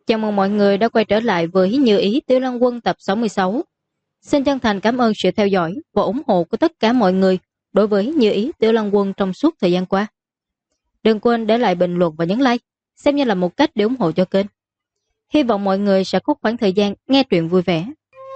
Chào mừng mọi người đã quay trở lại với Như Ý Tiểu Lăng Quân tập 66. Xin chân thành cảm ơn sự theo dõi và ủng hộ của tất cả mọi người đối với Như Ý Tiểu Lăng Quân trong suốt thời gian qua. Đừng quên để lại bình luận và nhấn like, xem như là một cách để ủng hộ cho kênh. Hy vọng mọi người sẽ có khoảng thời gian nghe truyện vui vẻ.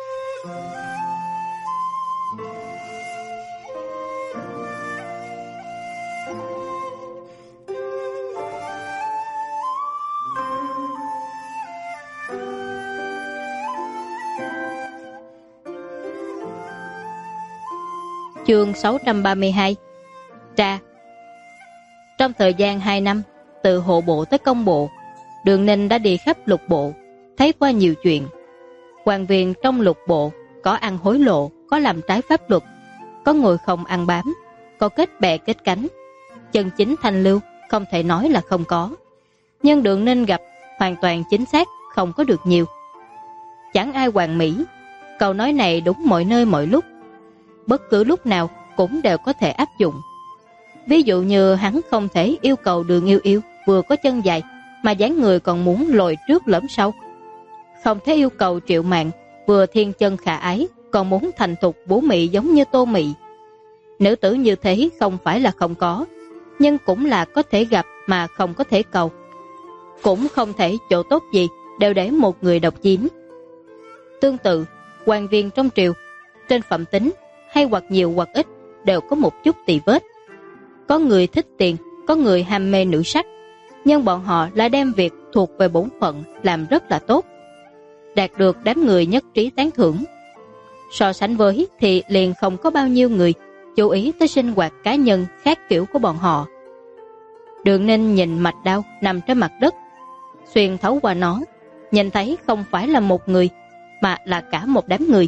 Chương 632 Tra. Trong thời gian 2 năm, từ hộ bộ tới công bộ, Đường Ninh đã đi khắp lục bộ, thấy qua nhiều chuyện. Quan viên trong lục bộ có ăn hối lộ, có làm trái pháp luật, có người không ăn bám, có kết bè kết cánh. Chân chính thanh lưu không thể nói là không có, nhưng Đường Ninh gặp hoàn toàn chính xác không có được nhiều. Chẳng ai hoàn mỹ, câu nói này đúng mọi nơi mọi lúc, bất cứ lúc nào cũng đều có thể áp dụng. Ví dụ như hắn không thể yêu cầu Đường Yêu Yêu vừa có chân dài mà dáng người còn muốn lồi trước lõm sau, không thể yêu cầu Triệu Mạn vừa thiên chân khả ái còn muốn thành thục vũ mị giống như Tô Mị. Nữ tử như thế không phải là không có, nhưng cũng là có thể gặp mà không có thể cầu. Cũng không thể chỗ tốt gì đều để một người độc chiếm. Tương tự, quan viên trong triều trên phẩm tính hay hoặc nhiều hoặc ít đều có một chút tì vết. Có người thích tiền, có người ham mê nữ sắc, nhưng bọn họ lại đem việc thuộc về bổn phận làm rất là tốt, đạt được đám người nhất trí tán thưởng. So sánh với thì liền không có bao nhiêu người chú ý tới sinh hoạt cá nhân khác kiểu của bọn họ. Đường Ninh nhìn mạch đao nằm trên mặt đất, xuyên thấu qua nó, nhìn thấy không phải là một người mà là cả một đám người.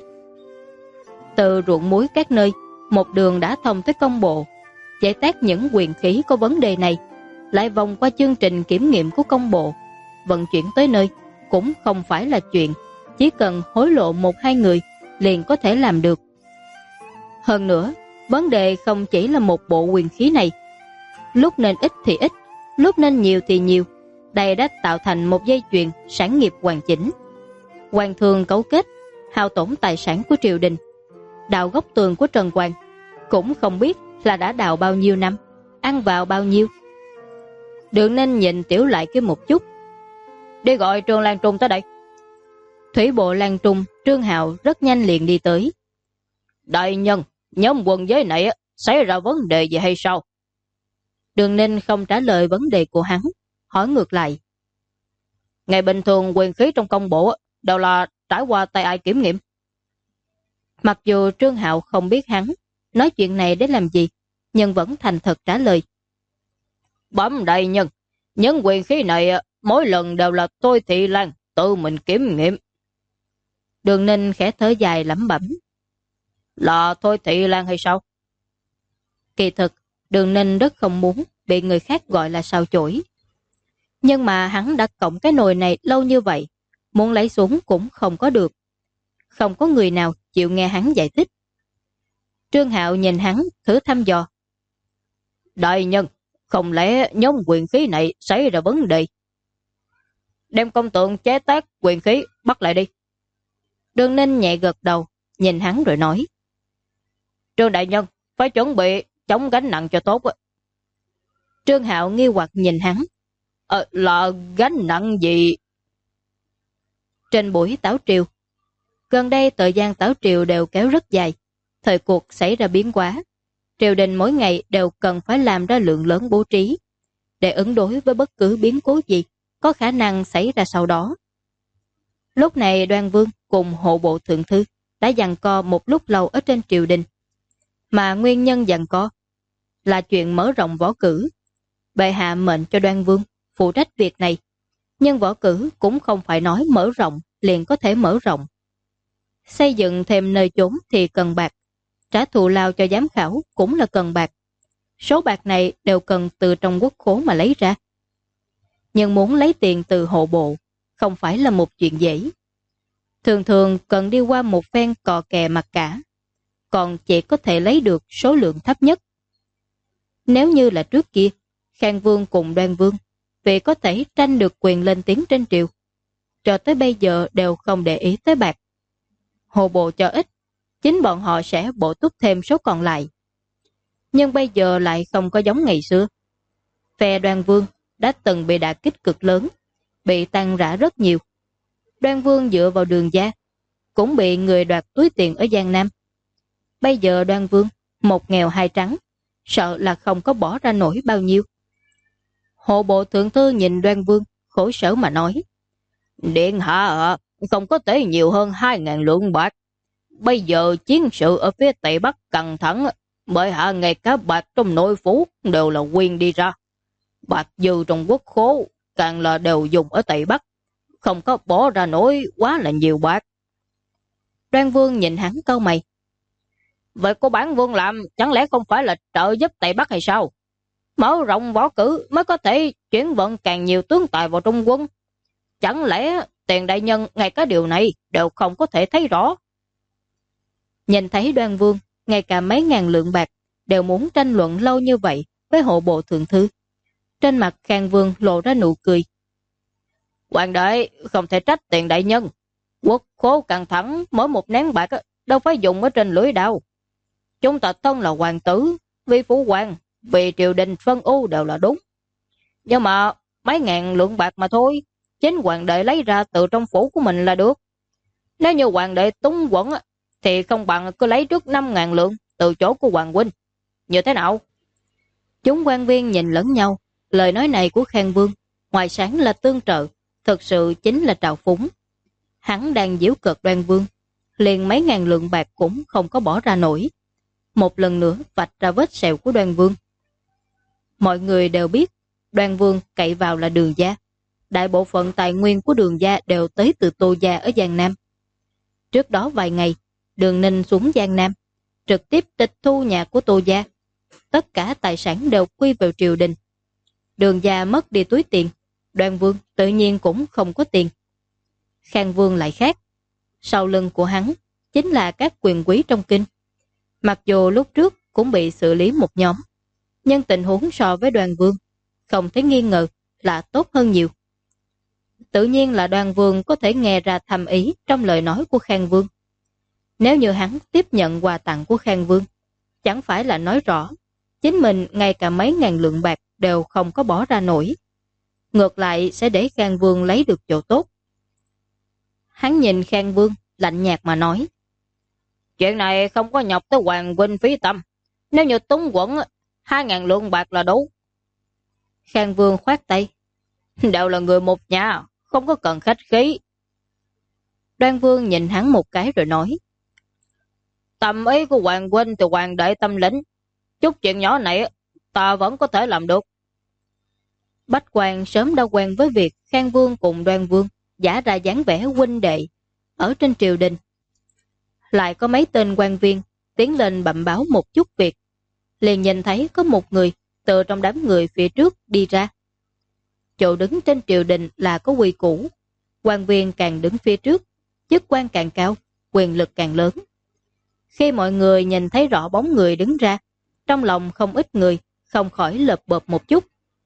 Từ ruộng muối các nơi, một đường đã thông tới công bộ, giải tác những quyền khí có vấn đề này, lại vòng qua chương trình kiểm nghiệm của công bộ, vận chuyển tới nơi cũng không phải là chuyện chỉ cần hối lộ 1-2 người liền có thể làm được. Hơn nữa, vấn đề không chỉ là một bộ quyền khí này, lúc nên ít thì ít, lúc nên nhiều thì nhiều. Đây đã tạo thành một dây chuyền sản nghiệp hoàn chỉnh. Quan thương cấu kết, hao tổn tài sản của triều đình, đào góc tường của Trần Quang, cũng không biết là đã đào bao nhiêu năm, ăn vào bao nhiêu. Đường Ninh nhìn Tiểu Lại kia một chút. Đi gọi Trương Lan Trung tới đây. Thủy bộ Lan Trung Trương Hạo rất nhanh liền đi tới. Đại nhân, nhóm quân giới này xảy ra vấn đề gì hay sao? Đường Ninh không trả lời vấn đề của hắn, hỏi ngược lại. Ngày bình thường quyền khí trong công bộ đều là trải qua tay ai kiểm nghiệm? Mặc dù Trương Hạo không biết hắn nói chuyện này để làm gì, nhưng vẫn thành thật trả lời. Bẩm đại nhân, những quyền khí này mỗi lần đều là tôi Thị Lan tự mình kiểm nghiệm. Đường Ninh khẽ thở dài lẩm bẩm. Là Thôi Thị Lan hay sao? Kỳ thực, Đường Ninh rất không muốn bị người khác gọi là sao chổi. Nhưng mà hắn đã cộng cái nồi này lâu như vậy, muốn lấy xuống cũng không có được. Không có người nào chịu nghe hắn giải thích. Trương Hạo nhìn hắn thử thăm dò. Đại nhân, không lẽ nhóm quyền khí này xảy ra vấn đề? Đem công tượng chế tác quyền khí bắt lại đi. Đường Ninh nhẹ gật đầu, nhìn hắn rồi nói. Trương đại nhân, phải chuẩn bị chống gánh nặng cho tốt. Trương Hạo nghi hoặc nhìn hắn. Là gánh nặng gì? Trên buổi tảo triều, gần đây thời gian tảo triều đều kéo rất dài. Thời cuộc xảy ra biến hóa, triều đình mỗi ngày đều cần phải làm ra lượng lớn bố trí để ứng đối với bất cứ biến cố gì có khả năng xảy ra sau đó. Lúc này Đoan Vương cùng hộ bộ thượng thư đã giằng co một lúc lâu ở trên triều đình, mà nguyên nhân giằng co là chuyện mở rộng võ cử. Bệ hạ mệnh cho Đoan Vương phụ trách việc này, nhưng võ cử cũng không phải nói mở rộng liền có thể mở rộng. Xây dựng thêm nơi chốn thì cần bạc, trả thù lao cho giám khảo cũng là cần bạc. Số bạc này đều cần từ trong quốc khố mà lấy ra. Nhưng muốn lấy tiền từ hộ bộ không phải là một chuyện dễ. Thường thường cần đi qua một phen cò kè mặt cả, còn chỉ có thể lấy được số lượng thấp nhất. Nếu như là trước kia, Khang Vương cùng Đoan Vương vì có thể tranh được quyền lên tiếng trên triều, cho tới bây giờ đều không để ý tới bạc. Hộ bộ cho ít, chính bọn họ sẽ bổ túc thêm số còn lại. Nhưng bây giờ lại không có giống ngày xưa. Phe Đoan Vương đã từng bị đả kích cực lớn, bị tan rã rất nhiều. Đoan Vương dựa vào Đường gia, cũng bị người đoạt túi tiền ở Giang Nam. Bây giờ Đoan Vương, một nghèo hai trắng, sợ là không có bỏ ra nổi bao nhiêu. Hộ bộ thượng thư nhìn Đoan Vương, khổ sở mà nói. Điện hạ ạ, không có thể nhiều hơn 2.000 lượng bạc. Bây giờ chiến sự ở phía Tây Bắc căng thẳng, bởi hạ ngay cả bạc trong nội phủ đều là quyên đi ra. Bạc dư trong quốc khố càng là đều dùng ở Tây Bắc, không có bỏ ra nổi quá là nhiều bạc. Đoan Vương nhìn hắn cau mày. Vậy của bản vương làm chẳng lẽ không phải là trợ giúp Tây Bắc hay sao? Mở rộng võ cử mới có thể chuyển vận càng nhiều tướng tài vào Trung quân. Chẳng lẽ Tiền đại nhân ngay cả điều này đều không có thể thấy rõ? Nhìn thấy Đoan Vương, ngay cả mấy ngàn lượng bạc đều muốn tranh luận lâu như vậy với hộ bộ thượng thư. Trên mặt Khang Vương lộ ra nụ cười. Hoàng đế không thể trách Tiền đại nhân. Quốc khố căng thẳng, mỗi một nén bạc đâu phải dùng ở trên lưỡi đao. Chúng ta thân là hoàng tử, vì phủ hoàng, vì triều đình phân ưu đều là đúng. Nhưng mà mấy ngàn lượng bạc mà thôi, chính hoàng đệ lấy ra từ trong phủ của mình là được. Nếu như hoàng đệ túng quẫn thì không bằng cứ lấy trước 5.000 lượng từ chỗ của hoàng huynh. Như thế nào? Chúng quan viên nhìn lẫn nhau, lời nói này của Khang Vương, ngoài sáng là tương trợ, thực sự chính là trào phúng. Hắn đang giễu cợt Đoan Vương, liền mấy ngàn lượng bạc cũng không có bỏ ra nổi. Một lần nữa vạch ra vết sẹo của Đoan Vương. Mọi người đều biết Đoan Vương cậy vào là Đường gia. Đại bộ phận tài nguyên của Đường gia đều tới từ Tô gia ở Giang Nam. Trước đó vài ngày, Đường Ninh xuống Giang Nam, trực tiếp tịch thu nhà của Tô gia. Tất cả tài sản đều quy vào triều đình. Đường gia mất đi túi tiền, Đoan Vương tự nhiên cũng không có tiền. Khang Vương lại khác. Sau lưng của hắn chính là các quyền quý trong kinh. Mặc dù lúc trước cũng bị xử lý một nhóm, nhưng tình huống so với Đoan Vương không thể nghi ngờ là tốt hơn nhiều. Tự nhiên là Đoan Vương có thể nghe ra thầm ý trong lời nói của Khang Vương. Nếu như hắn tiếp nhận quà tặng của Khang Vương, chẳng phải là nói rõ chính mình ngay cả mấy ngàn lượng bạc đều không có bỏ ra nổi. Ngược lại sẽ để Khang Vương lấy được chỗ tốt. Hắn nhìn Khang Vương lạnh nhạt mà nói. Chuyện này không có nhọc tới hoàng huynh phí tâm. Nếu như túng quẫn 2.000 lượng bạc là đủ. Khang Vương khoát tay. Đều là người một nhà, không có cần khách khí. Đoan Vương nhìn hắn một cái rồi nói. Tâm ý của hoàng huynh từ hoàng đệ tâm lĩnh. Chút chuyện nhỏ này ta vẫn có thể làm được. Bách Quan sớm đã quen với việc Khang Vương cùng Đoan Vương giả ra dáng vẻ huynh đệ ở trên triều đình. Lại có mấy tên quan viên tiến lên bẩm báo một chút việc. Liền nhìn thấy có một người từ trong đám người phía trước đi ra. Chỗ đứng trên triều đình là có quy củ. Quan viên càng đứng phía trước, chức quan càng cao, quyền lực càng lớn. Khi mọi người nhìn thấy rõ bóng người đứng ra, trong lòng không ít người không khỏi lợp bợp một chút.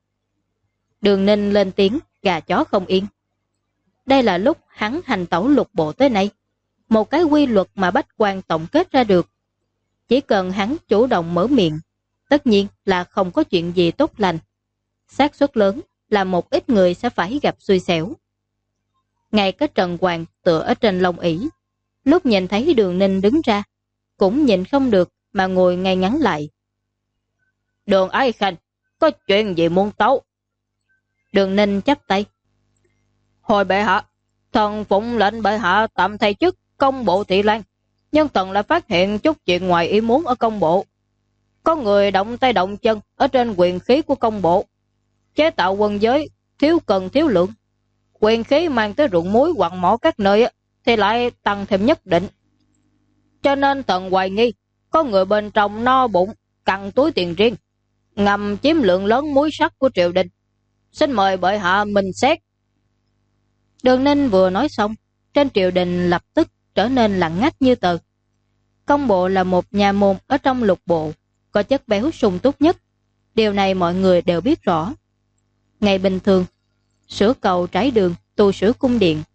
Đường Ninh lên tiếng, gà chó không yên. Đây là lúc hắn hành tẩu lục bộ tới nay. Một cái quy luật mà Bách Quan tổng kết ra được. Chỉ cần hắn chủ động mở miệng, tất nhiên là không có chuyện gì tốt lành. Xác suất lớn là một ít người sẽ phải gặp xui xẻo. Ngay cái Trần Hoàng tựa ở trên lông ỷ, lúc nhìn thấy Đường Ninh đứng ra, cũng nhìn không được mà ngồi ngay ngắn lại. Đường Ái Khanh, có chuyện gì muốn tấu? Đường Ninh chắp tay. Hồi bệ hạ, thần phụng lệnh bệ hạ tạm thay chức công bộ Thị Lan, nhưng thần lại phát hiện chút chuyện ngoài ý muốn ở công bộ. Có người động tay động chân ở trên quyền khí của công bộ, chế tạo quân giới thiếu cần thiếu lượng. Quyền khí mang tới ruộng muối hoặc mỏ các nơi thì lại tăng thêm nhất định. Cho nên thần hoài nghi có người bên trong no bụng cặn túi tiền riêng, ngầm chiếm lượng lớn muối sắt của triều đình. Xin mời bệ hạ minh xét. Đường Ninh vừa nói xong, trên triều đình lập tức trở nên lặng ngắt như tờ. Công bộ là một nhà môn ở trong lục bộ, có chất béo sung túc nhất. Điều này mọi người đều biết rõ. Ngày bình thường, sửa cầu trải đường, tu sửa cung điện,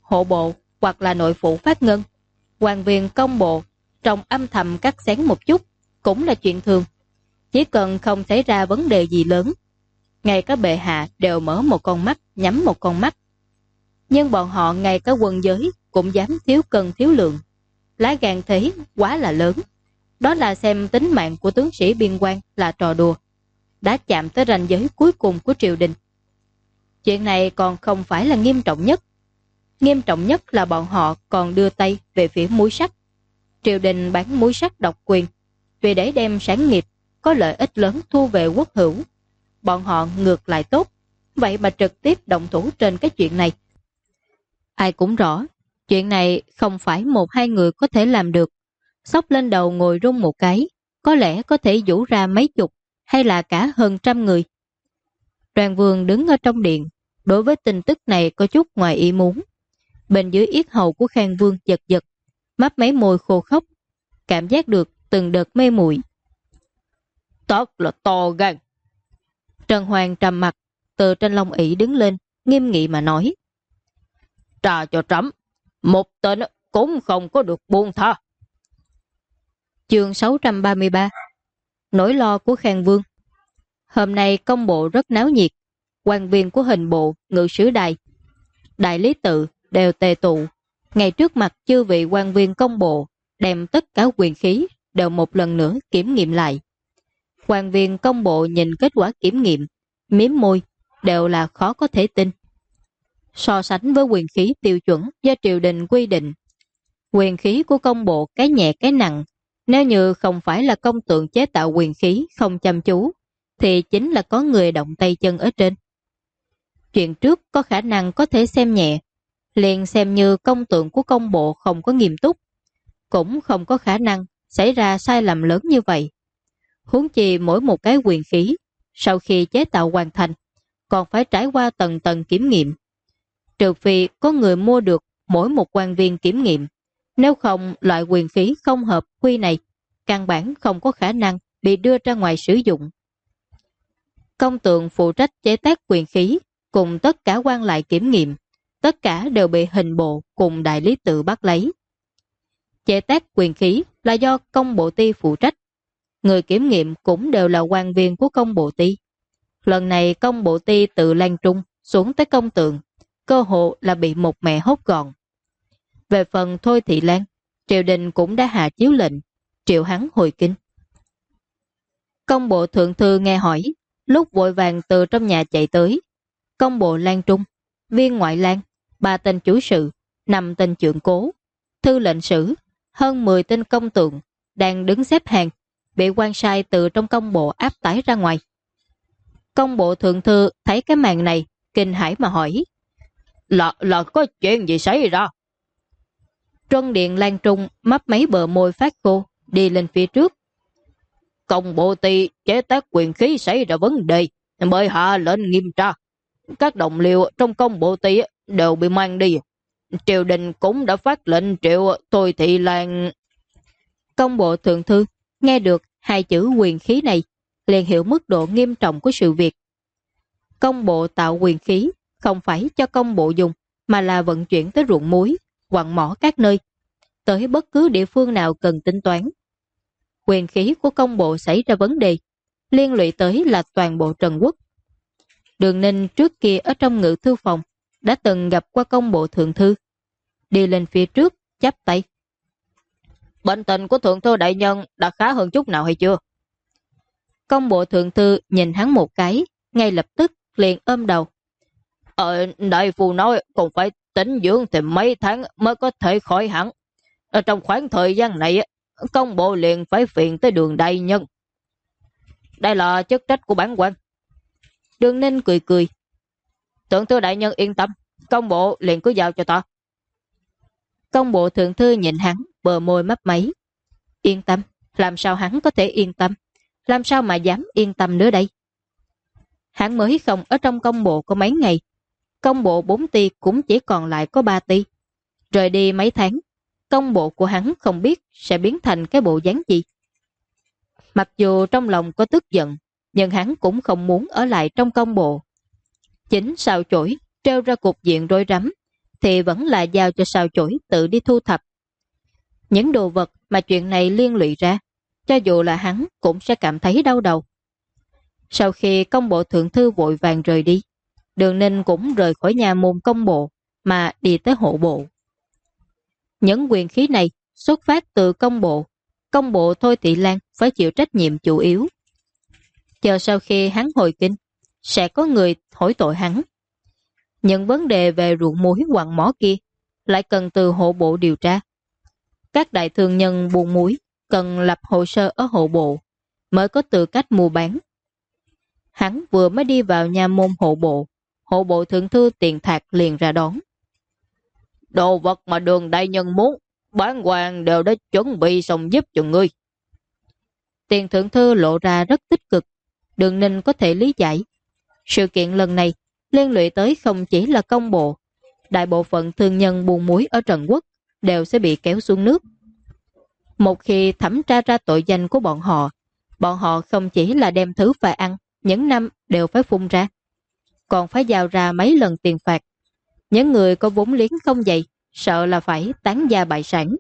hộ bộ hoặc là nội phụ phát ngân, quan viên công bộ trong âm thầm cắt xén một chút cũng là chuyện thường. Chỉ cần không xảy ra vấn đề gì lớn, ngay cả bệ hạ đều mở một con mắt nhắm một con mắt. Nhưng bọn họ ngay cả quân giới cũng dám thiếu cân thiếu lượng. Lá gan thế quá là lớn. Đó là xem tính mạng của tướng sĩ biên quan là trò đùa, đã chạm tới ranh giới cuối cùng của triều đình. Chuyện này còn không phải là nghiêm trọng nhất. Nghiêm trọng nhất là bọn họ còn đưa tay về phía muối sắt. Triều đình bán muối sắt độc quyền, vì để đem sản nghiệp có lợi ích lớn thu về quốc hữu. Bọn họ ngược lại tốt, vậy mà trực tiếp động thủ trên cái chuyện này. Ai cũng rõ, chuyện này không phải một hai người có thể làm được. Xốc lên đầu ngồi rung một cái, có lẽ có thể vũ ra mấy chục hay là cả hơn trăm người. Đoàn Vương đứng ở trong điện, đối với tin tức này có chút ngoài ý muốn. Bên dưới yết hầu của Khang Vương giật giật, mấp mấy môi khô khốc, cảm giác được từng đợt mê muội. Tốt là to gan. Trần Hoàng trầm mặt, từ trên lông ỷ đứng lên, nghiêm nghị mà nói: Trà cho trẫm, một tên cũng không có được buông tha. Chương 633. Nỗi lo của Khang Vương. Hôm nay công bộ rất náo nhiệt, quan viên của hình bộ, ngự sử đài, đại lý tự đều tề tụ. Ngay trước mặt chư vị quan viên công bộ, đem tất cả quyền khí đều một lần nữa kiểm nghiệm lại. Quan viên công bộ nhìn kết quả kiểm nghiệm, miếm môi, đều là khó có thể tin. So sánh với quyền khí tiêu chuẩn do triều đình quy định, quyền khí của công bộ cái nhẹ cái nặng, nếu như không phải là công tượng chế tạo quyền khí không chăm chú, thì chính là có người động tay chân ở trên. Chuyện trước có khả năng có thể xem nhẹ, liền xem như công tượng của công bộ không có nghiêm túc, cũng không có khả năng xảy ra sai lầm lớn như vậy. Huống chi mỗi một cái quyền khí, sau khi chế tạo hoàn thành, còn phải trải qua tầng tầng kiểm nghiệm. Trừ phi có người mua được mỗi một quan viên kiểm nghiệm, nếu không loại quyền khí không hợp quy này, căn bản không có khả năng bị đưa ra ngoài sử dụng. Công tượng phụ trách chế tác quyền khí, cùng tất cả quan lại kiểm nghiệm, tất cả đều bị hình bộ cùng đại lý tự bắt lấy. Chế tác quyền khí là do công bộ ty phụ trách, người kiểm nghiệm cũng đều là quan viên của công bộ ty. Lần này công bộ ty tự Lan Trung xuống tới công tượng, cơ hội là bị một mẹ hốt gọn. Về phần Thôi Thị Lan, triều đình cũng đã hạ chiếu lệnh, triệu hắn hồi kinh. Công bộ thượng thư nghe hỏi, lúc vội vàng từ trong nhà chạy tới. Công bộ Lan Trung, viên ngoại lang, 3 tên chủ sự, 5 tên trượng cố, thư lệnh sử, hơn 10 tên công tượng, đang đứng xếp hàng, bị quan sai từ trong công bộ áp tải ra ngoài. Công bộ thượng thư thấy cái màn này, kinh hãi mà hỏi: Là có chuyện gì xảy ra? Truân Điện Lan Trung mấp mấy bờ môi phát khô, đi lên phía trước. Công bộ ty chế tác quyền khí xảy ra vấn đề, bởi hạ lệnh nghiêm tra. Các đồng liệu trong công bộ ty đều bị mang đi. Triều đình cũng đã phát lệnh triệu Thôi Thị Lan. Công bộ thượng thư nghe được hai chữ quyền khí này, liền hiểu mức độ nghiêm trọng của sự việc. Công bộ tạo quyền khí không phải cho công bộ dùng, mà là vận chuyển tới ruộng muối, quặng mỏ các nơi, tới bất cứ địa phương nào cần tính toán. Quyền khí của công bộ xảy ra vấn đề, liên lụy tới là toàn bộ Trần Quốc. Đường Ninh trước kia ở trong ngự thư phòng đã từng gặp qua công bộ thượng thư, đi lên phía trước chắp tay: Bệnh tình của thượng thư đại nhân đã khá hơn chút nào hay chưa? Công bộ thượng thư nhìn hắn một cái, ngay lập tức liền ôm đầu: Đại phu nói còn phải tĩnh dưỡng thêm mấy tháng mới có thể khỏi hẳn. Ở trong khoảng thời gian này, công bộ liền phải phiền tới Đường đại nhân. Đây là chức trách của bản quan. Đường Ninh cười cười: Thượng thư đại nhân yên tâm, công bộ liền cứ giao cho ta. Công bộ thượng thư nhìn hắn, bờ môi mấp máy: Yên tâm? Làm sao hắn có thể yên tâm? Làm sao mà dám yên tâm nữa đây? Hắn mới không ở trong công bộ có mấy ngày, công bộ 4 ty cũng chỉ còn lại có 3 ty. Rời đi mấy tháng, công bộ của hắn không biết sẽ biến thành cái bộ dáng gì. Mặc dù trong lòng có tức giận, nhưng hắn cũng không muốn ở lại trong công bộ. Chính sao chổi treo ra cục diện rối rắm, thì vẫn là giao cho sao chổi tự đi thu thập. Những đồ vật mà chuyện này liên lụy ra, cho dù là hắn cũng sẽ cảm thấy đau đầu. Sau khi công bộ thượng thư vội vàng rời đi, Đường Ninh cũng rời khỏi nhà môn công bộ mà đi tới hộ bộ. Những quyền khí này xuất phát từ công bộ Thôi Thị Lan phải chịu trách nhiệm chủ yếu. Chờ sau khi hắn hồi kinh, sẽ có người hỏi tội hắn. Những vấn đề về ruộng muối quặng mỏ kia lại cần từ hộ bộ điều tra. Các đại thương nhân buôn muối cần lập hồ sơ ở hộ bộ mới có tư cách mua bán. Hắn vừa mới đi vào nhà môn hộ bộ thượng thư Tiền Thạc liền ra đón. Đồ vật mà Đường đại nhân muốn, bán hoàng đều đã chuẩn bị xong giúp cho ngươi. Tiền thượng thư lộ ra rất tích cực, Đường Ninh có thể lý giải. Sự kiện lần này liên lụy tới không chỉ là công bộ, đại bộ phận thương nhân buôn muối ở Trần Quốc đều sẽ bị kéo xuống nước. Một khi thẩm tra ra tội danh của bọn họ không chỉ là đem thứ phải ăn, những năm đều phải phun ra, còn phải giao ra mấy lần tiền phạt. Những người có vốn liếng không dày, sợ là phải tán gia bại sản.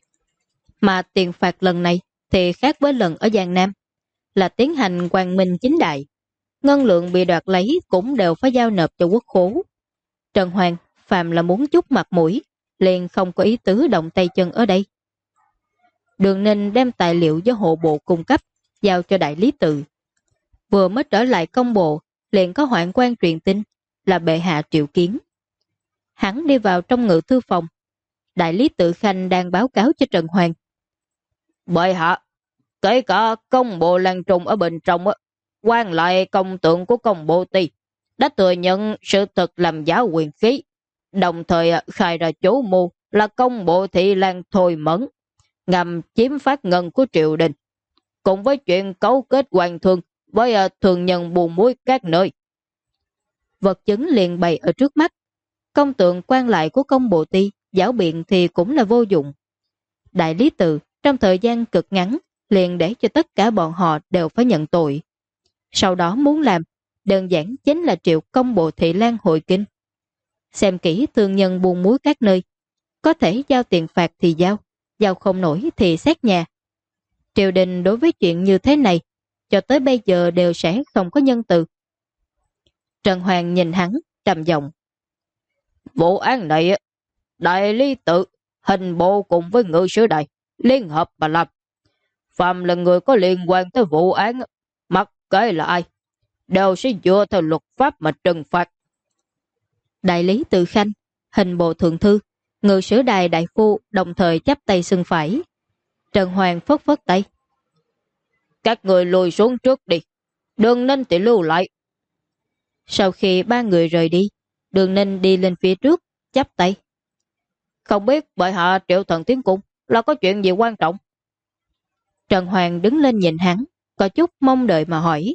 Mà tiền phạt lần này thì khác với lần ở Giang Nam, là tiến hành quang minh chính đại. Ngân lượng bị đoạt lấy cũng đều phải giao nộp cho quốc khố. Trần Hoàng phàm là muốn chút mặt mũi, liền không có ý tứ động tay chân ở đây. Đường Ninh đem tài liệu do hộ bộ cung cấp giao cho đại lý tự. Vừa mới trở lại công bộ, liền có hoạn quan truyền tin là bệ hạ triệu kiến. Hắn đi vào trong ngự thư phòng. Đại lý tự Khanh đang báo cáo cho Trần Hoàng. Bệ hạ, kể cả công bộ Lan Trung ở bên trong, quan lại công tượng của công bộ Ty đã thừa nhận sự thật làm giả quyền khí, đồng thời khai ra chủ mưu là công bộ Thị Lan Thôi Mẫn, ngầm chiếm phát ngân của triều đình, cùng với chuyện cấu kết hoàng thương với thường nhân buôn muối các nơi. Vật chứng liền bày ở trước mắt. Công tượng quan lại của công bộ Ty giảo biện thì cũng là vô dụng. Đại lý tự trong thời gian cực ngắn liền để cho tất cả bọn họ đều phải nhận tội. Sau đó muốn làm, đơn giản chính là triệu công bộ Thị Lan hội kinh. Xem kỹ thương nhân buôn muối các nơi, có thể giao tiền phạt thì giao không nổi thì xét nhà. Triều đình đối với chuyện như thế này, cho tới bây giờ đều sẽ không có nhân từ. Trần Hoàng nhìn hắn, trầm giọng. Vụ án này, đại lý tự, hình bộ cùng với ngự sử đại liên hợp mà làm. Phạm là người có liên quan tới vụ án, mặc kệ là ai, đều sẽ dựa theo luật pháp mà trừng phạt. Đại lý tự Khanh, hình bộ thượng thư, ngự sử đài đại phu đồng thời chắp tay xưng phải. Trần Hoàng phất phất tay. Các người lùi xuống trước đi, Đường Ninh thì lưu lại. Sau khi ba người rời đi, Đường Ninh đi lên phía trước, chắp tay. Không biết bệ hạ triệu thần tiến cung là có chuyện gì quan trọng? Trần Hoàng đứng lên nhìn hắn, có chút mong đợi mà hỏi.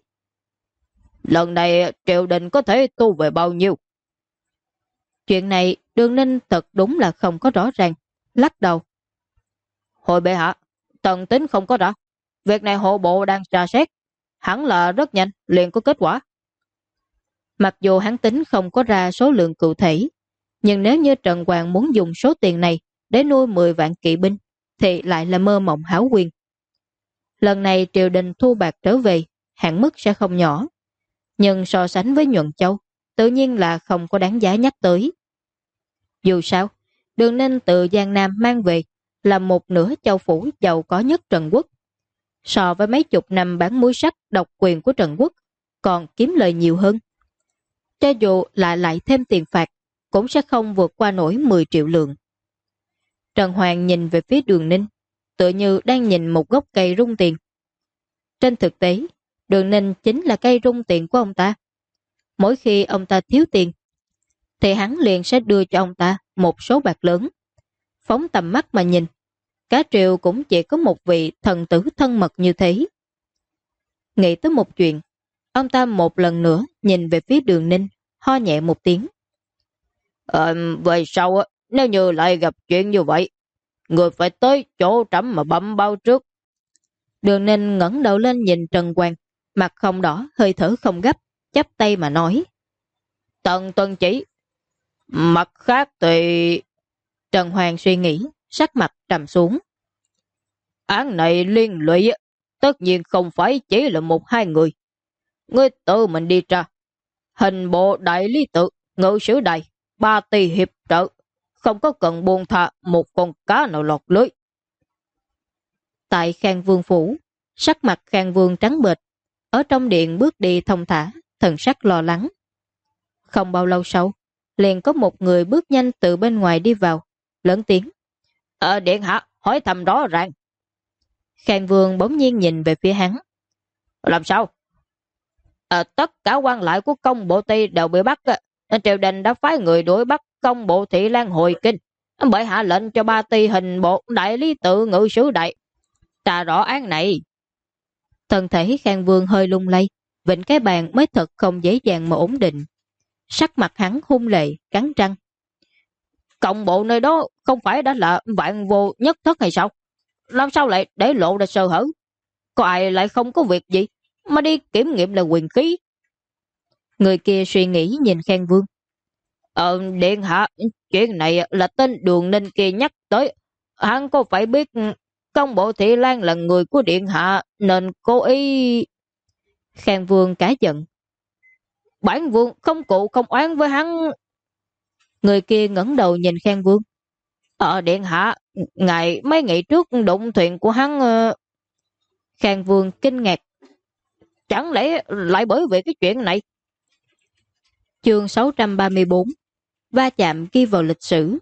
Lần này triều đình có thể thu về bao nhiêu? Chuyện này Đường Ninh thật đúng là không có rõ ràng, lắc đầu. Hồi bệ hạ, thần tính không có rõ. Việc này hộ bộ đang tra xét, hẳn là rất nhanh liền có kết quả. Mặc dù hắn tính không có ra số lượng cụ thể, nhưng nếu như Trần Hoàng muốn dùng số tiền này để nuôi 10 vạn kỵ binh, thì lại là mơ mộng hão quyền. Lần này triều đình thu bạc trở về, hạn mức sẽ không nhỏ. Nhưng so sánh với Nhuận Châu, tự nhiên là không có đáng giá nhắc tới. Dù sao, Đường Ninh từ Giang Nam mang về là một nửa châu phủ giàu có nhất Trần Quốc. So với mấy chục năm bán muối sắt độc quyền của Trần Quốc, còn kiếm lời nhiều hơn. Cho dù là lại thêm tiền phạt, cũng sẽ không vượt qua nổi 10 triệu lượng. Trần Hoàng nhìn về phía Đường Ninh, tựa như đang nhìn một gốc cây rung tiền. Trên thực tế, Đường Ninh chính là cây rung tiền của ông ta. Mỗi khi ông ta thiếu tiền, thì hắn liền sẽ đưa cho ông ta một số bạc lớn. Phóng tầm mắt mà nhìn, cả triều cũng chỉ có một vị thần tử thân mật như thế. Nghĩ tới một chuyện, ông ta một lần nữa nhìn về phía Đường Ninh, ho nhẹ một tiếng. Về sau, nếu như lại gặp chuyện như vậy, người phải tới chỗ trẫm mà bấm bao trước. Đường Ninh ngẩng đầu lên nhìn Trần Hoàng, mặt không đỏ, hơi thở không gấp, chắp tay mà nói. Tần tuân chỉ. Mặt khác thì... Trần Hoàng suy nghĩ, sắc mặt trầm xuống. Án này liên lụy, tất nhiên không phải chỉ là một hai người. Ngươi tự mình đi ra. Hình bộ đại lý tự, ngự sử đại, ba tỳ hiệp trợ, không có cần buông thà một con cá nào lọt lưới. Tại Khang Vương phủ, sắc mặt Khang Vương trắng bệch, ở trong điện bước đi thông thả, thần sắc lo lắng. Không bao lâu sau, liền có một người bước nhanh từ bên ngoài đi vào, lớn tiếng. Điện hạ, hỏi thầm rõ ràng. Khang Vương bỗng nhiên nhìn về phía hắn. Làm sao? Tất cả quan lại của công bộ Ty đều bị bắt. Triều đình đã phái người đuổi bắt công bộ Thị Lan hồi kinh, bởi hạ lệnh cho ba ty hình bộ đại lý tự ngự sử đại trà rõ án này. Thân thể Khang Vương hơi lung lay, vịnh cái bàn mới thật không dễ dàng mà ổn định. Sắc mặt hắn hung lệ, cắn răng. Công bộ nơi đó không phải đã là vạn vô nhất thất hay sao? Làm sao lại để lộ ra sơ hở? Có ai lại không có việc gì mà đi kiểm nghiệm là quyền khí? Người kia suy nghĩ nhìn Khang Vương. Điện hạ, chuyện này là tên Đường Ninh kia nhắc tới. Hắn có phải biết công bộ Thị Lan là người của điện hạ nên cố ý... Khang Vương cả giận. Bản vương không cụ không oán với hắn. Người kia ngẩng đầu nhìn Khang Vương. Điện hạ, mấy ngày trước đụng thuyền của hắn... Khang Vương kinh ngạc. Chẳng lẽ lại bởi vì cái chuyện này? Chương 634. Va chạm ghi vào lịch sử.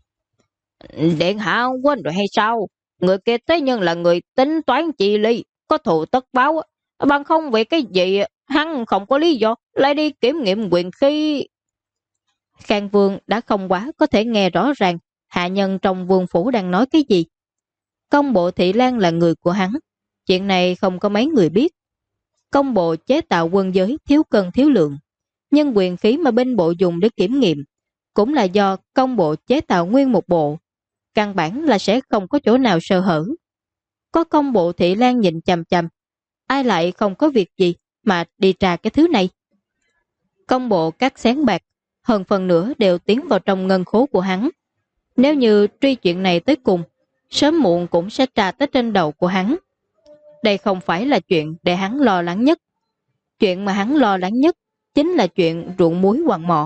Điện hạ quên rồi hay sao? Người kia thế nhưng là người tính toán chi ly, có thù tất báo. Bằng không vì cái gì hắn không có lý do lại đi kiểm nghiệm quyền khí. Khang Vương đã không quá có thể nghe rõ ràng hạ nhân trong vương phủ đang nói cái gì. Công bộ Thị Lan là người của hắn, chuyện này không có mấy người biết. Công bộ chế tạo quân giới thiếu cân thiếu lượng, nhưng quyền khí mà binh bộ dùng để kiểm nghiệm cũng là do công bộ chế tạo nguyên một bộ, căn bản là sẽ không có chỗ nào sơ hở. Có công bộ Thị Lan nhìn chằm chằm, ai lại không có việc gì mà đi tra cái thứ này. Công bộ các xén bạc hơn phần nữa đều tiến vào trong ngân khố của hắn. Nếu như truy chuyện này tới cùng, sớm muộn cũng sẽ tra tới trên đầu của hắn. Đây không phải là chuyện để hắn lo lắng nhất. Chuyện mà hắn lo lắng nhất chính là chuyện ruộng muối hoàng mỏ.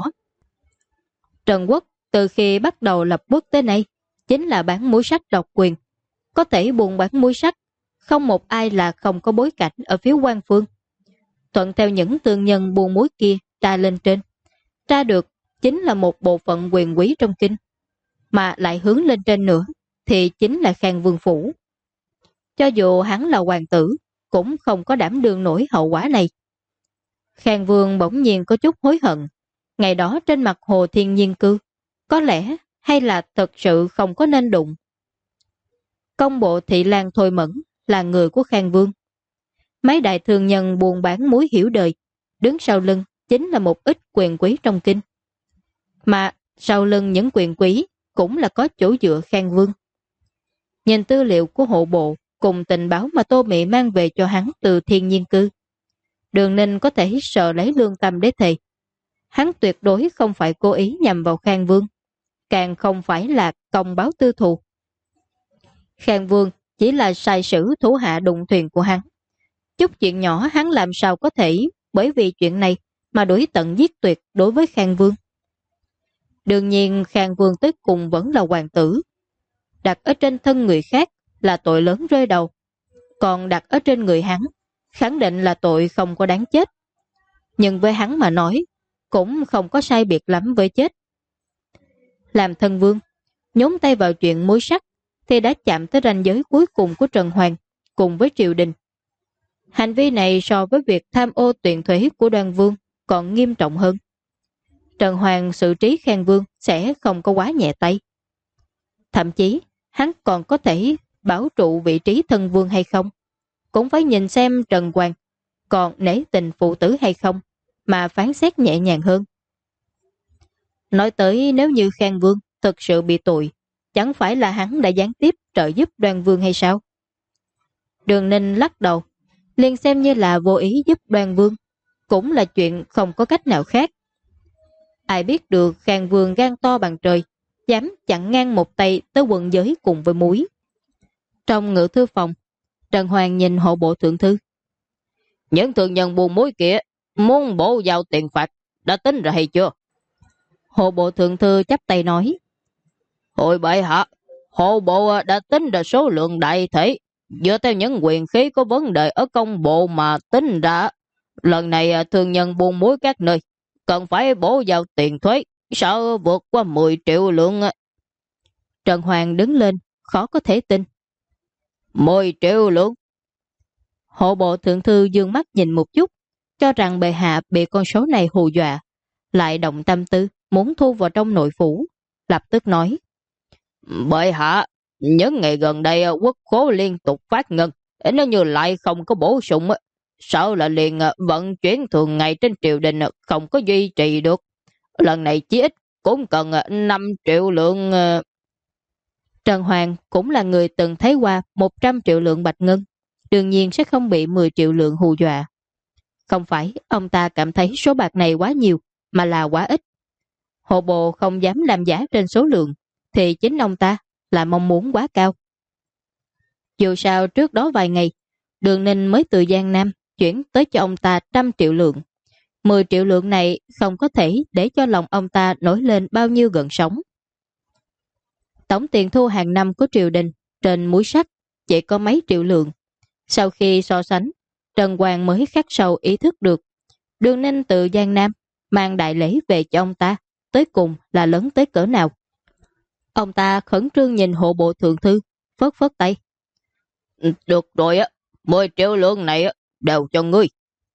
Trần Quốc từ khi bắt đầu lập quốc tới nay chính là bán muối sắt độc quyền. Có thể buôn bán muối sắt, không một ai là không có bối cảnh ở phía quan phương. Thuận theo những thương nhân buôn muối kia tra lên trên, tra được chính là một bộ phận quyền quý trong kinh, mà lại hướng lên trên nữa thì chính là Khang Vương phủ. Cho dù hắn là hoàng tử cũng không có đảm đương nổi hậu quả này. Khang Vương bỗng nhiên có chút hối hận. Ngày đó trên mặt Hồ Thiên Nhiên Cư, có lẽ hay là thật sự không có nên đụng. Công bộ Thị Lan Thôi Mẫn là người của Khang Vương. Mấy đại thương nhân buôn bán muối hiểu đời, đứng sau lưng chính là một ít quyền quý trong kinh. Mà sau lưng những quyền quý cũng là có chỗ dựa Khang Vương. Nhìn tư liệu của hộ bộ cùng tình báo mà Tô Mị mang về cho hắn từ Thiên Nhiên Cư, Đường Ninh có thể sợ lấy lương tâm để thề. Hắn tuyệt đối không phải cố ý nhằm vào Khang Vương, càng không phải là công báo tư thù. Khang Vương chỉ là sai sử thủ hạ đụng thuyền của hắn. Chút chuyện nhỏ hắn làm sao có thể bởi vì chuyện này mà đuổi tận giết tuyệt đối với Khang Vương. Đương nhiên Khang Vương tới cùng vẫn là hoàng tử. Đặt ở trên thân người khác là tội lớn rơi đầu, còn đặt ở trên người hắn khẳng định là tội không có đáng chết. Nhưng với hắn mà nói cũng không có sai biệt lắm với chết. Làm thân vương, nhúng tay vào chuyện muối sắt thì đã chạm tới ranh giới cuối cùng của Trần Hoàng cùng với triều đình. Hành vi này so với việc tham ô tuyển thuế của Đoan Vương còn nghiêm trọng hơn. Trần Hoàng xử trí Khang Vương sẽ không có quá nhẹ tay. Thậm chí hắn còn có thể bảo trụ vị trí thân vương hay không, cũng phải nhìn xem Trần Hoàng còn nể tình phụ tử hay không mà phán xét nhẹ nhàng hơn. Nói tới nếu như Khang Vương thực sự bị tội, chẳng phải là hắn đã gián tiếp trợ giúp Đoan Vương hay sao? Đường Ninh lắc đầu, liền xem như là vô ý giúp Đoan Vương, cũng là chuyện không có cách nào khác. Ai biết được Khang Vương gan to bằng trời, dám chặn ngang một tay tới quân giới cùng với muối. Trong ngự thư phòng, Trần Hoàng nhìn hộ bộ thượng thư. Những thương nhân buôn muối kia muốn bổ vào tiền phạt, đã tính ra hay chưa? Hộ bộ thượng thư chắp tay nói. Hồi bệ hạ, hộ bộ đã tính ra số lượng đại thể, dựa theo những quyền khí có vấn đề ở công bộ mà tính ra. Lần này thương nhân buôn muối các nơi cần phải bổ vào tiền thuế, sợ vượt qua 10 triệu lượng. Trần Hoàng đứng lên, khó có thể tin. 10 triệu lượng? Hộ bộ thượng thư dương mắt nhìn một chút, cho rằng bệ hạ bị con số này hù dọa, lại động tâm tư muốn thu vào trong nội phủ, lập tức nói. Bệ hạ, những ngày gần đây quốc khố liên tục phát ngân, nếu như lại không có bổ sung, sợ là liền vận chuyển thường ngày trên triều đình không có duy trì được. Lần này chí ít cũng cần 5 triệu lượng. Trần Hoàng cũng là người từng thấy qua 100 triệu lượng bạch ngân, đương nhiên sẽ không bị 10 triệu lượng hù dọa. Không phải ông ta cảm thấy số bạc này quá nhiều, mà là quá ít. Hộ bộ không dám làm giả trên số lượng, thì chính ông ta là mong muốn quá cao. Dù sao trước đó vài ngày, Đường Ninh mới từ Giang Nam chuyển tới cho ông ta 100 triệu lượng. 10 triệu lượng này không có thể để cho lòng ông ta nổi lên bao nhiêu gợn sóng. Tổng tiền thu hàng năm của triều đình trên muối sắt chỉ có mấy triệu lượng. Sau khi so sánh, Trần Hoàng mới khắc sâu ý thức được Đường Ninh từ Giang Nam mang đại lễ về cho ông ta tới cùng là lớn tới cỡ nào. Ông ta khẩn trương nhìn hộ bộ thượng thư, phớt phớt tay. Được rồi á, 10 triệu lượng này đều cho ngươi.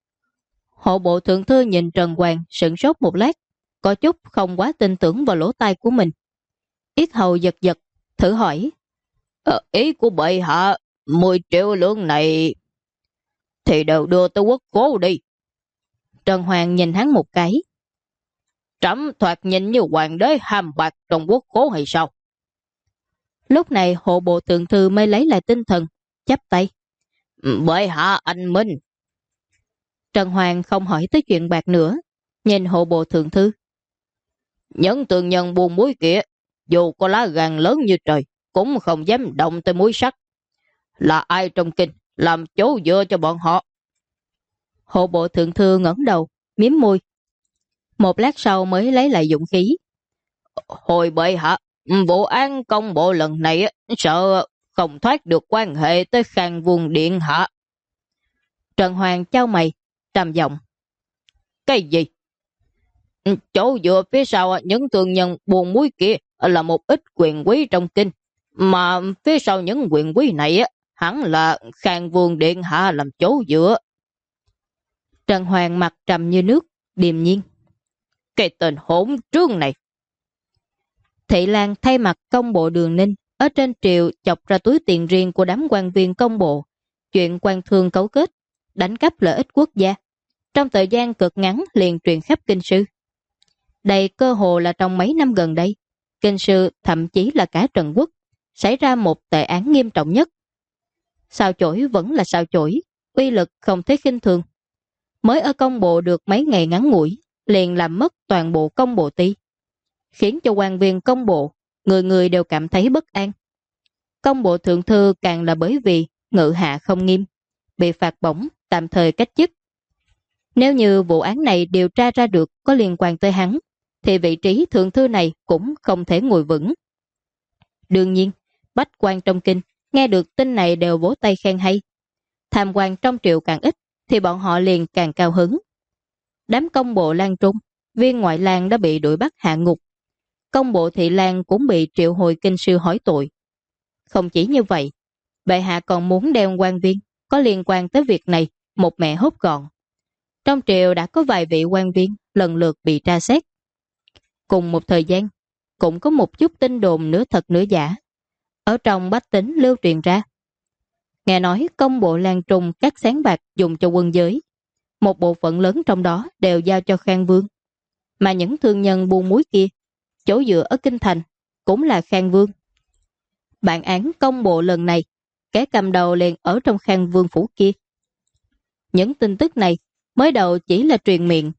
Hộ bộ thượng thư nhìn Trần Hoàng sửng sốt một lát, có chút không quá tin tưởng vào lỗ tai của mình. Yết hầu giật giật, thử hỏi. Ý của bệ hạ, 10 triệu lượng này thì đều đưa tới quốc khố đi. Trần Hoàng nhìn hắn một cái. Trẫm thoạt nhìn như hoàng đế ham bạc trong quốc khố hay sao? Lúc này hộ bộ thượng thư mới lấy lại tinh thần, chắp tay. Bệ hạ anh minh. Trần Hoàng không hỏi tới chuyện bạc nữa, nhìn hộ bộ thượng thư. Những thương nhân buôn muối kia, dù có lá gan lớn như trời, cũng không dám động tới muối sắt. Là ai trong kinh làm chỗ dựa cho bọn họ? Hộ bộ thượng thư ngẩng đầu, miếm môi. Một lát sau mới lấy lại dũng khí. Hồi bệ hạ, vụ án công bộ lần này sợ không thoát được quan hệ tới Khang Vương điện hạ. Trần Hoàng chau mày, trầm giọng. Cái gì? Chỗ dựa phía sau những thương nhân buôn muối kia là một ít quyền quý trong kinh, mà phía sau những quyền quý này hẳn là Khang Vương điện hạ làm chỗ dựa. Trần Hoàng mặt trầm như nước, điềm nhiên. Cái tên hỗn trương này. Thị Lan thay mặt công bộ Đường Ninh ở trên triều chọc ra túi tiền riêng của đám quan viên công bộ, chuyện quan thương cấu kết, đánh cắp lợi ích quốc gia. Trong thời gian cực ngắn liền truyền khắp kinh sư. Đây cơ hồ là trong mấy năm gần đây, kinh sư thậm chí là cả Trần Quốc xảy ra một tệ án nghiêm trọng nhất. Sao chổi vẫn là sao chổi, uy lực không thể khinh thường. Mới ở công bộ được mấy ngày ngắn ngủi, liền làm mất toàn bộ công bộ ty, khiến cho quan viên công bộ, người người đều cảm thấy bất an. Công bộ thượng thư càng là bởi vì ngự hạ không nghiêm, bị phạt bổng, tạm thời cách chức. Nếu như vụ án này điều tra ra được có liên quan tới hắn, thì vị trí thượng thư này cũng không thể ngồi vững. Đương nhiên, bách quan trong kinh nghe được tin này đều vỗ tay khen hay. Tham quan trong triều càng ít thì bọn họ liền càng cao hứng. Đám công bộ Lan Trung, viên ngoại lang đã bị đuổi bắt hạ ngục. Công bộ Thị Lan cũng bị triệu hồi kinh sư hỏi tội. Không chỉ như vậy, bệ hạ còn muốn đem quan viên có liên quan tới việc này một mẹ hốt gọn. Trong triều đã có vài vị quan viên lần lượt bị tra xét. Cùng một thời gian, cũng có một chút tin đồn nửa thật nửa giả ở trong bách tính lưu truyền ra. Nghe nói công bộ Lan Trung các sáng bạc dùng cho quân giới, một bộ phận lớn trong đó đều giao cho Khang Vương. Mà những thương nhân buôn muối kia, chỗ dựa ở kinh thành cũng là Khang Vương. Bản án công bộ lần này, kẻ cầm đầu liền ở trong Khang Vương phủ kia. Những tin tức này mới đầu chỉ là truyền miệng,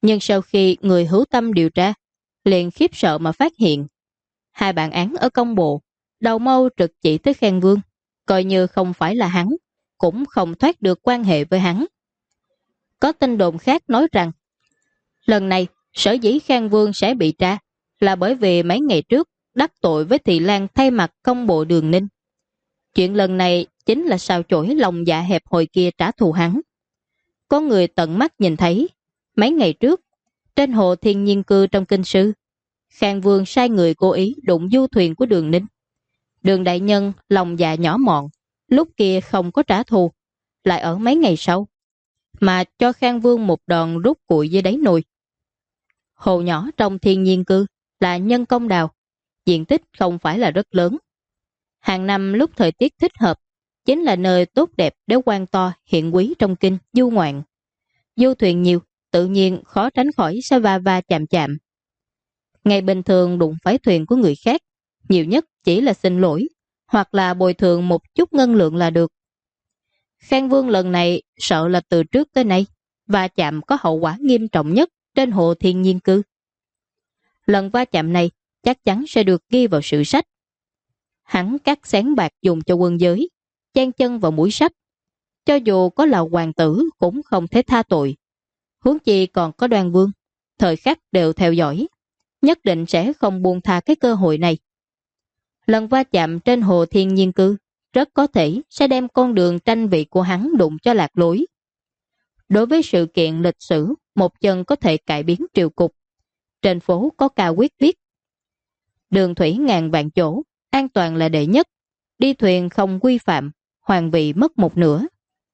Nhưng sau khi người hữu tâm điều tra, liền khiếp sợ mà phát hiện hai bản án ở công bộ, đầu mâu trực chỉ tới Khang Vương, coi như không phải là hắn, cũng không thoát được quan hệ với hắn. Có tin đồn khác nói rằng, lần này sở dĩ Khang Vương sẽ bị tra là bởi vì mấy ngày trước đắc tội với Thị Lan thay mặt công bộ Đường Ninh. Chuyện lần này chính là sao chổi lòng dạ hẹp hồi kia trả thù hắn. Có người tận mắt nhìn thấy, mấy ngày trước, trên hồ Thiên Nhiên Cư trong kinh sư, Khang Vương sai người cố ý đụng du thuyền của Đường Ninh. Đường đại nhân lòng dạ nhỏ mọn, lúc kia không có trả thù, lại ở mấy ngày sau, mà cho Khang Vương một đòn rút củi dưới đáy nồi. Hồ nhỏ trong Thiên Nhiên Cư là nhân công đào, diện tích không phải là rất lớn. Hàng năm lúc thời tiết thích hợp, chính là nơi tốt đẹp để quan to hiện quý trong kinh du ngoạn. Du thuyền nhiều, tự nhiên khó tránh khỏi sẽ va va chạm chạm. Ngày bình thường đụng phải thuyền của người khác, nhiều nhất chỉ là xin lỗi, hoặc là bồi thường một chút ngân lượng là được. Khang Vương lần này sợ là từ trước tới nay, va chạm có hậu quả nghiêm trọng nhất trên hồ Thiên Nhiên Cư. Lần va chạm này chắc chắn sẽ được ghi vào sử sách. Hắn cắt xén bạc dùng cho quân giới, chen chân vào mũi sắt. Cho dù có là hoàng tử cũng không thể tha tội. Huống chi còn có Đoan Vương, thời khắc đều theo dõi, nhất định sẽ không buông tha cái cơ hội này. Lần va chạm trên hồ Thiên Nhiên Cư rất có thể sẽ đem con đường tranh vị của hắn đụng cho lạc lối. Đối với sự kiện lịch sử, một chân có thể cải biến triều cục. Trên phố có ca quyết viết: đường thủy ngàn vạn chỗ, an toàn là đệ nhất. Đi thuyền không quy phạm, hoàng vị mất một nửa.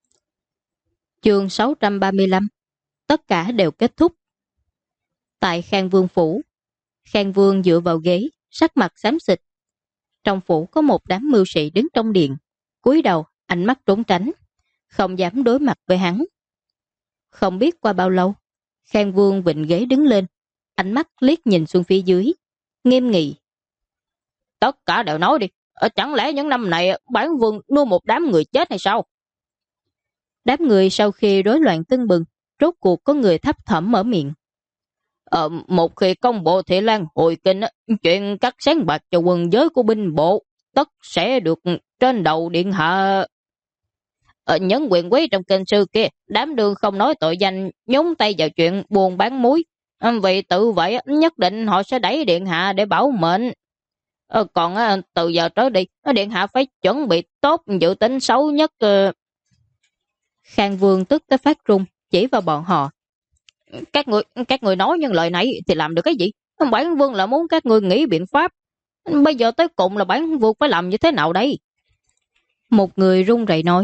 Chương 635. Tất cả đều kết thúc. Tại Khang Vương phủ, Khang Vương dựa vào ghế, sắc mặt xám xịt. Trong phủ có một đám mưu sĩ đứng trong điện, cúi đầu, ánh mắt trốn tránh, không dám đối mặt với hắn. Không biết qua bao lâu, Khang Vương vịnh ghế đứng lên, ánh mắt liếc nhìn xuống phía dưới, nghiêm nghị: tất cả đều nói đi, chẳng lẽ những năm này bản vương nuôi một đám người chết hay sao? Đám người sau khi rối loạn tưng bừng, rốt cuộc có người thấp thỏm mở miệng: một khi công bộ Thị Lan hồi kinh, chuyện cắt xén bạc cho quân giới của binh bộ tất sẽ được trên đầu điện hạ. Những quyền quý trong kinh sư kia, đám đường không nói tội danh nhúng tay vào chuyện buôn bán muối, vì tự vậy nhất định họ sẽ đẩy điện hạ để bảo mệnh. Còn từ giờ trở đi, điện hạ phải chuẩn bị tốt dự tính xấu nhất. Khang Vương tức tới phát run, chỉ vào bọn họ: các người nói những lời này thì làm được cái gì? Bản vương là muốn các người nghĩ biện pháp. Bây giờ tới cùng là bản vương phải làm như thế nào đây? Một người run rẩy nói: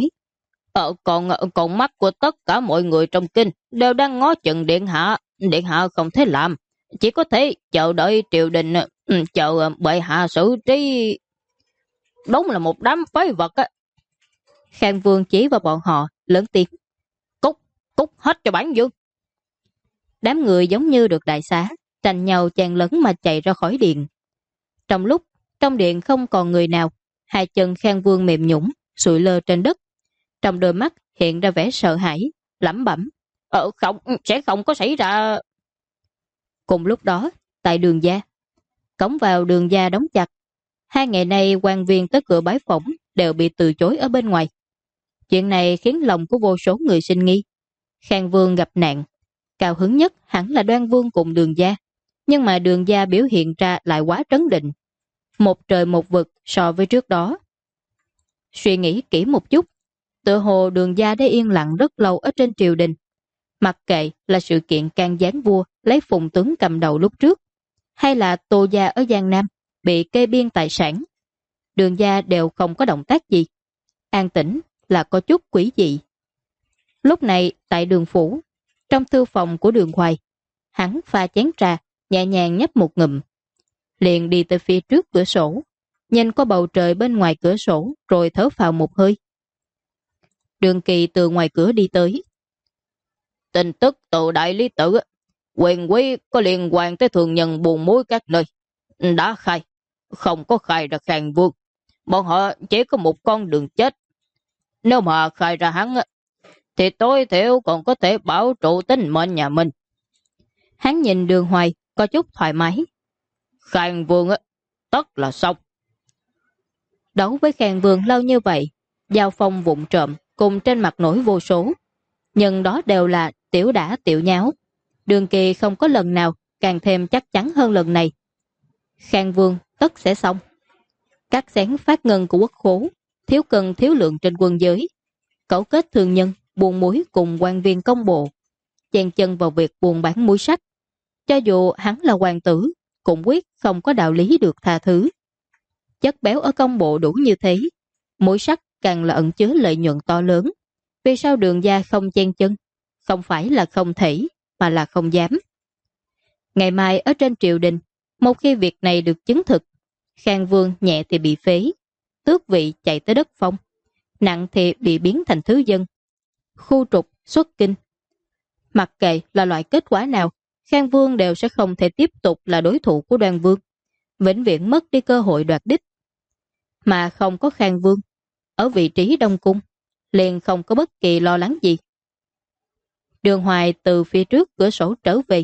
còn mắt của tất cả mọi người trong kinh đều đang ngó chừng điện hạ. Điện hạ không thể làm, chỉ có thể chờ đợi triều đình, chờ bệ hạ xử trí. Đúng là một đám phế vật á. Khang Vương chỉ vào bọn họ, lớn tiếng: cút hết cho bản vương. Đám người giống như được đại xá, tranh nhau chen lấn mà chạy ra khỏi điện. Trong lúc trong điện không còn người nào, hai chân Khang Vương mềm nhũn, sụi lơ trên đất. Trong đôi mắt hiện ra vẻ sợ hãi, lẩm bẩm: sẽ không có xảy ra. Cùng lúc đó, tại Đường gia, cổng vào Đường gia đóng chặt. 2 ngày nay quan viên tới cửa bái phỏng đều bị từ chối ở bên ngoài. Chuyện này khiến lòng của vô số người sinh nghi. Khang Vương gặp nạn, cao hứng nhất hẳn là Đoan Vương cùng Đường gia, nhưng mà Đường gia biểu hiện ra lại quá trấn định, một trời một vực so với trước đó. Suy nghĩ kỹ một chút, tựa hồ Đường gia đã yên lặng rất lâu ở trên triều đình. Mặc kệ là sự kiện can gián vua lấy Phùng tướng cầm đầu lúc trước, hay là Tô gia ở Giang Nam bị kê biên tài sản, Đường gia đều không có động tác gì. An tĩnh là có chút quỷ dị. Lúc này tại Đường phủ, trong thư phòng của Đường Hoài, hắn pha chén trà, nhẹ nhàng nhấp một ngụm, liền đi tới phía trước cửa sổ, nhìn qua bầu trời bên ngoài cửa sổ rồi thở phào một hơi. Đường Kỳ từ ngoài cửa đi tới. Tin tức từ đại lý tự, quyền quý có liên quan tới thường nhân buôn muối các nơi, đã khai, không có khai ra Khang Vương. Bọn họ chỉ có một con đường chết. Nếu mà khai ra hắn thì tối thiểu còn có thể bảo trụ tính mệnh nhà mình. Hắn nhìn Đường Hoài có chút thoải mái. Khang Vương á, tất là xong. Đấu với Khang Vương lâu như vậy, giao phong vụng trộm cùng trên mặt nổi vô số. Nhưng đó đều là tiểu đả tiểu nháo. Đường Kỳ không có lần nào càng thêm chắc chắn hơn lần này. Khang Vương tất sẽ xong. Các xén phát ngân của quốc khố, thiếu cân thiếu lượng trên quân giới, cấu kết thương nhân, buôn muối cùng quan viên công bộ, chen chân vào việc buôn bán muối sách. Cho dù hắn là hoàng tử, cũng quyết không có đạo lý được tha thứ. Chất béo ở công bộ đủ như thế, muối sắt càng là ẩn chứa lợi nhuận to lớn. Vì sao Đường gia không chen chân? Không phải là không thể, mà là không dám. Ngày mai ở trên triều đình, một khi việc này được chứng thực, Khang Vương nhẹ thì bị phế, tước vị chạy tới đất phong, nặng thì bị biến thành thứ dân, khu trục, xuất kinh. Mặc kệ là loại kết quả nào, Khang Vương đều sẽ không thể tiếp tục là đối thủ của Đoan Vương, vĩnh viễn mất đi cơ hội đoạt đích. Mà không có Khang Vương, ở vị trí Đông Cung, liền không có bất kỳ lo lắng gì. Đường Hoài từ phía trước cửa sổ trở về.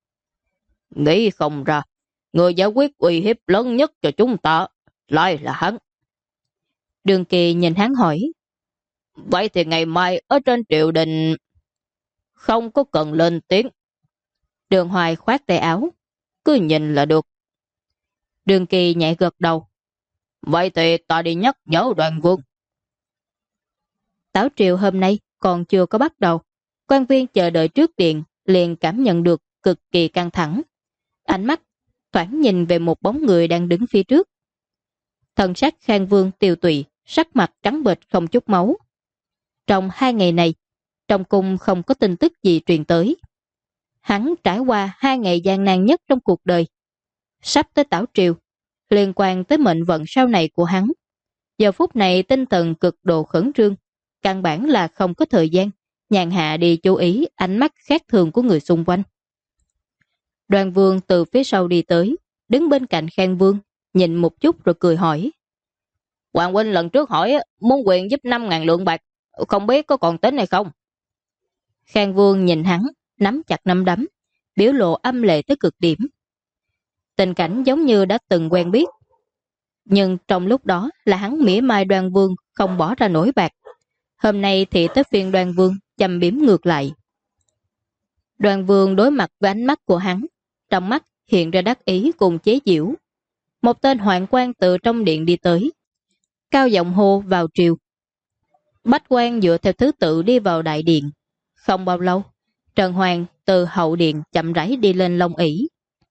Nghĩ không ra, người giải quyết uy hiếp lớn nhất cho chúng ta lại là hắn. Đường Kỳ nhìn hắn hỏi. Vậy thì ngày mai ở trên triều đình không có cần lên tiếng. Đường Hoài khoát tay áo. Cứ nhìn là được. Đường Kỳ nhẹ gật đầu. Vậy thì ta đi nhắc nhở Đoan Vương. Táo triều hôm nay còn chưa có bắt đầu. Quan viên chờ đợi trước điện liền cảm nhận được cực kỳ căng thẳng. Ánh mắt thoáng nhìn về một bóng người đang đứng phía trước. Thần sắc Khang Vương tiều tụy, sắc mặt trắng bệch không chút máu. Trong 2 ngày này, trong cung không có tin tức gì truyền tới. Hắn trải qua 2 ngày gian nan nhất trong cuộc đời. Sắp tới tảo triều, liên quan tới mệnh vận sau này của hắn. Giờ phút này tinh thần cực độ khẩn trương, căn bản là không có thời gian nhàn hạ đi chú ý ánh mắt khác thường của người xung quanh. Đoan Vương từ phía sau đi tới, đứng bên cạnh Khang Vương, nhìn một chút rồi cười hỏi. Hoàng huynh lần trước hỏi muốn quyền giúp 5.000 lượng bạc, không biết có còn tính hay không? Khang Vương nhìn hắn, nắm chặt nắm đấm, biểu lộ âm lệ tới cực điểm. Tình cảnh giống như đã từng quen biết. Nhưng trong lúc đó là hắn mỉa mai Đoan Vương không bỏ ra nổi bạc. Hôm nay thì tới phiên Đoan Vương châm biếm ngược lại. Đoan Vương đối mặt với ánh mắt của hắn, trong mắt hiện ra đắc ý cùng chế giễu. Một tên hoạn quan từ trong điện đi tới, cao giọng hô vào triều. Bách quan dựa theo thứ tự đi vào đại điện. Không bao lâu, Trần Hoàng từ hậu điện chậm rãi đi lên Long ỷ.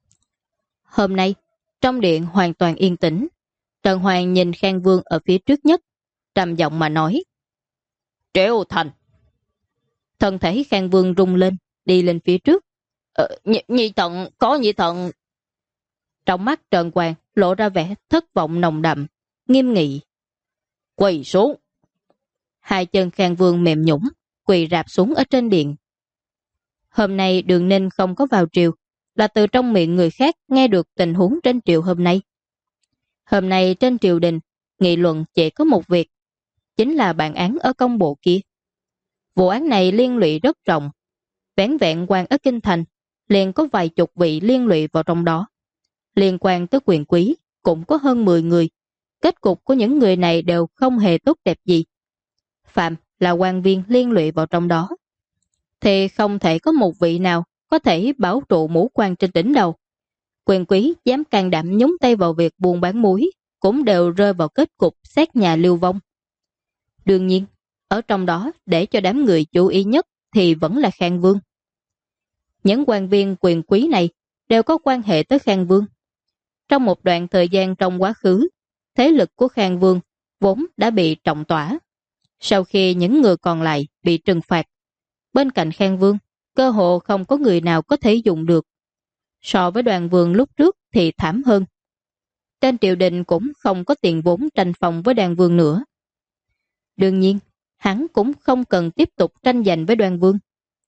Hôm nay, trong điện hoàn toàn yên tĩnh. Trần Hoàng nhìn Khang Vương ở phía trước nhất, trầm giọng mà nói. Triệu Thành. Thân thể Khang Vương rung lên, đi lên phía trước. Nhị thận, có nhị thận. Trong mắt Trần Hoàng lộ ra vẻ thất vọng nồng đậm, nghiêm nghị. Quỳ xuống. Hai chân Khang Vương mềm nhũn, quỳ rạp xuống ở trên điện. Hôm nay Đường Ninh không có vào triều, là từ trong miệng người khác nghe được tình huống trên triều hôm nay. Hôm nay trên triều đình, nghị luận chỉ có một việc, chính là bản án ở công bộ kia. Vụ án này liên lụy rất rộng, vẻn vẹn quan ở Kinh Thành, liền có vài chục vị liên lụy vào trong đó. Liên quan tới quyền quý, cũng có hơn 10 người. Kết cục của những người này đều không hề tốt đẹp gì. Phạm là quan viên liên lụy vào trong đó, thì không thể có một vị nào có thể bảo trụ mũ quan trên đỉnh đầu. Quyền quý dám can đảm nhúng tay vào việc buôn bán muối, cũng đều rơi vào kết cục xét nhà lưu vong. Đương nhiên, ở trong đó để cho đám người chú ý nhất thì vẫn là Khang Vương. Những quan viên quyền quý này đều có quan hệ tới Khang Vương. Trong một đoạn thời gian trong quá khứ, thế lực của Khang Vương vốn đã bị trọng tỏa. Sau khi những người còn lại bị trừng phạt, bên cạnh Khang Vương, cơ hồ không có người nào có thể dùng được. So với Đoàn Vương lúc trước thì thảm hơn. Trên triều đình cũng không có tiền vốn tranh phòng với Đoàn Vương nữa. Đương nhiên, hắn cũng không cần tiếp tục tranh giành với Đoàn Vương.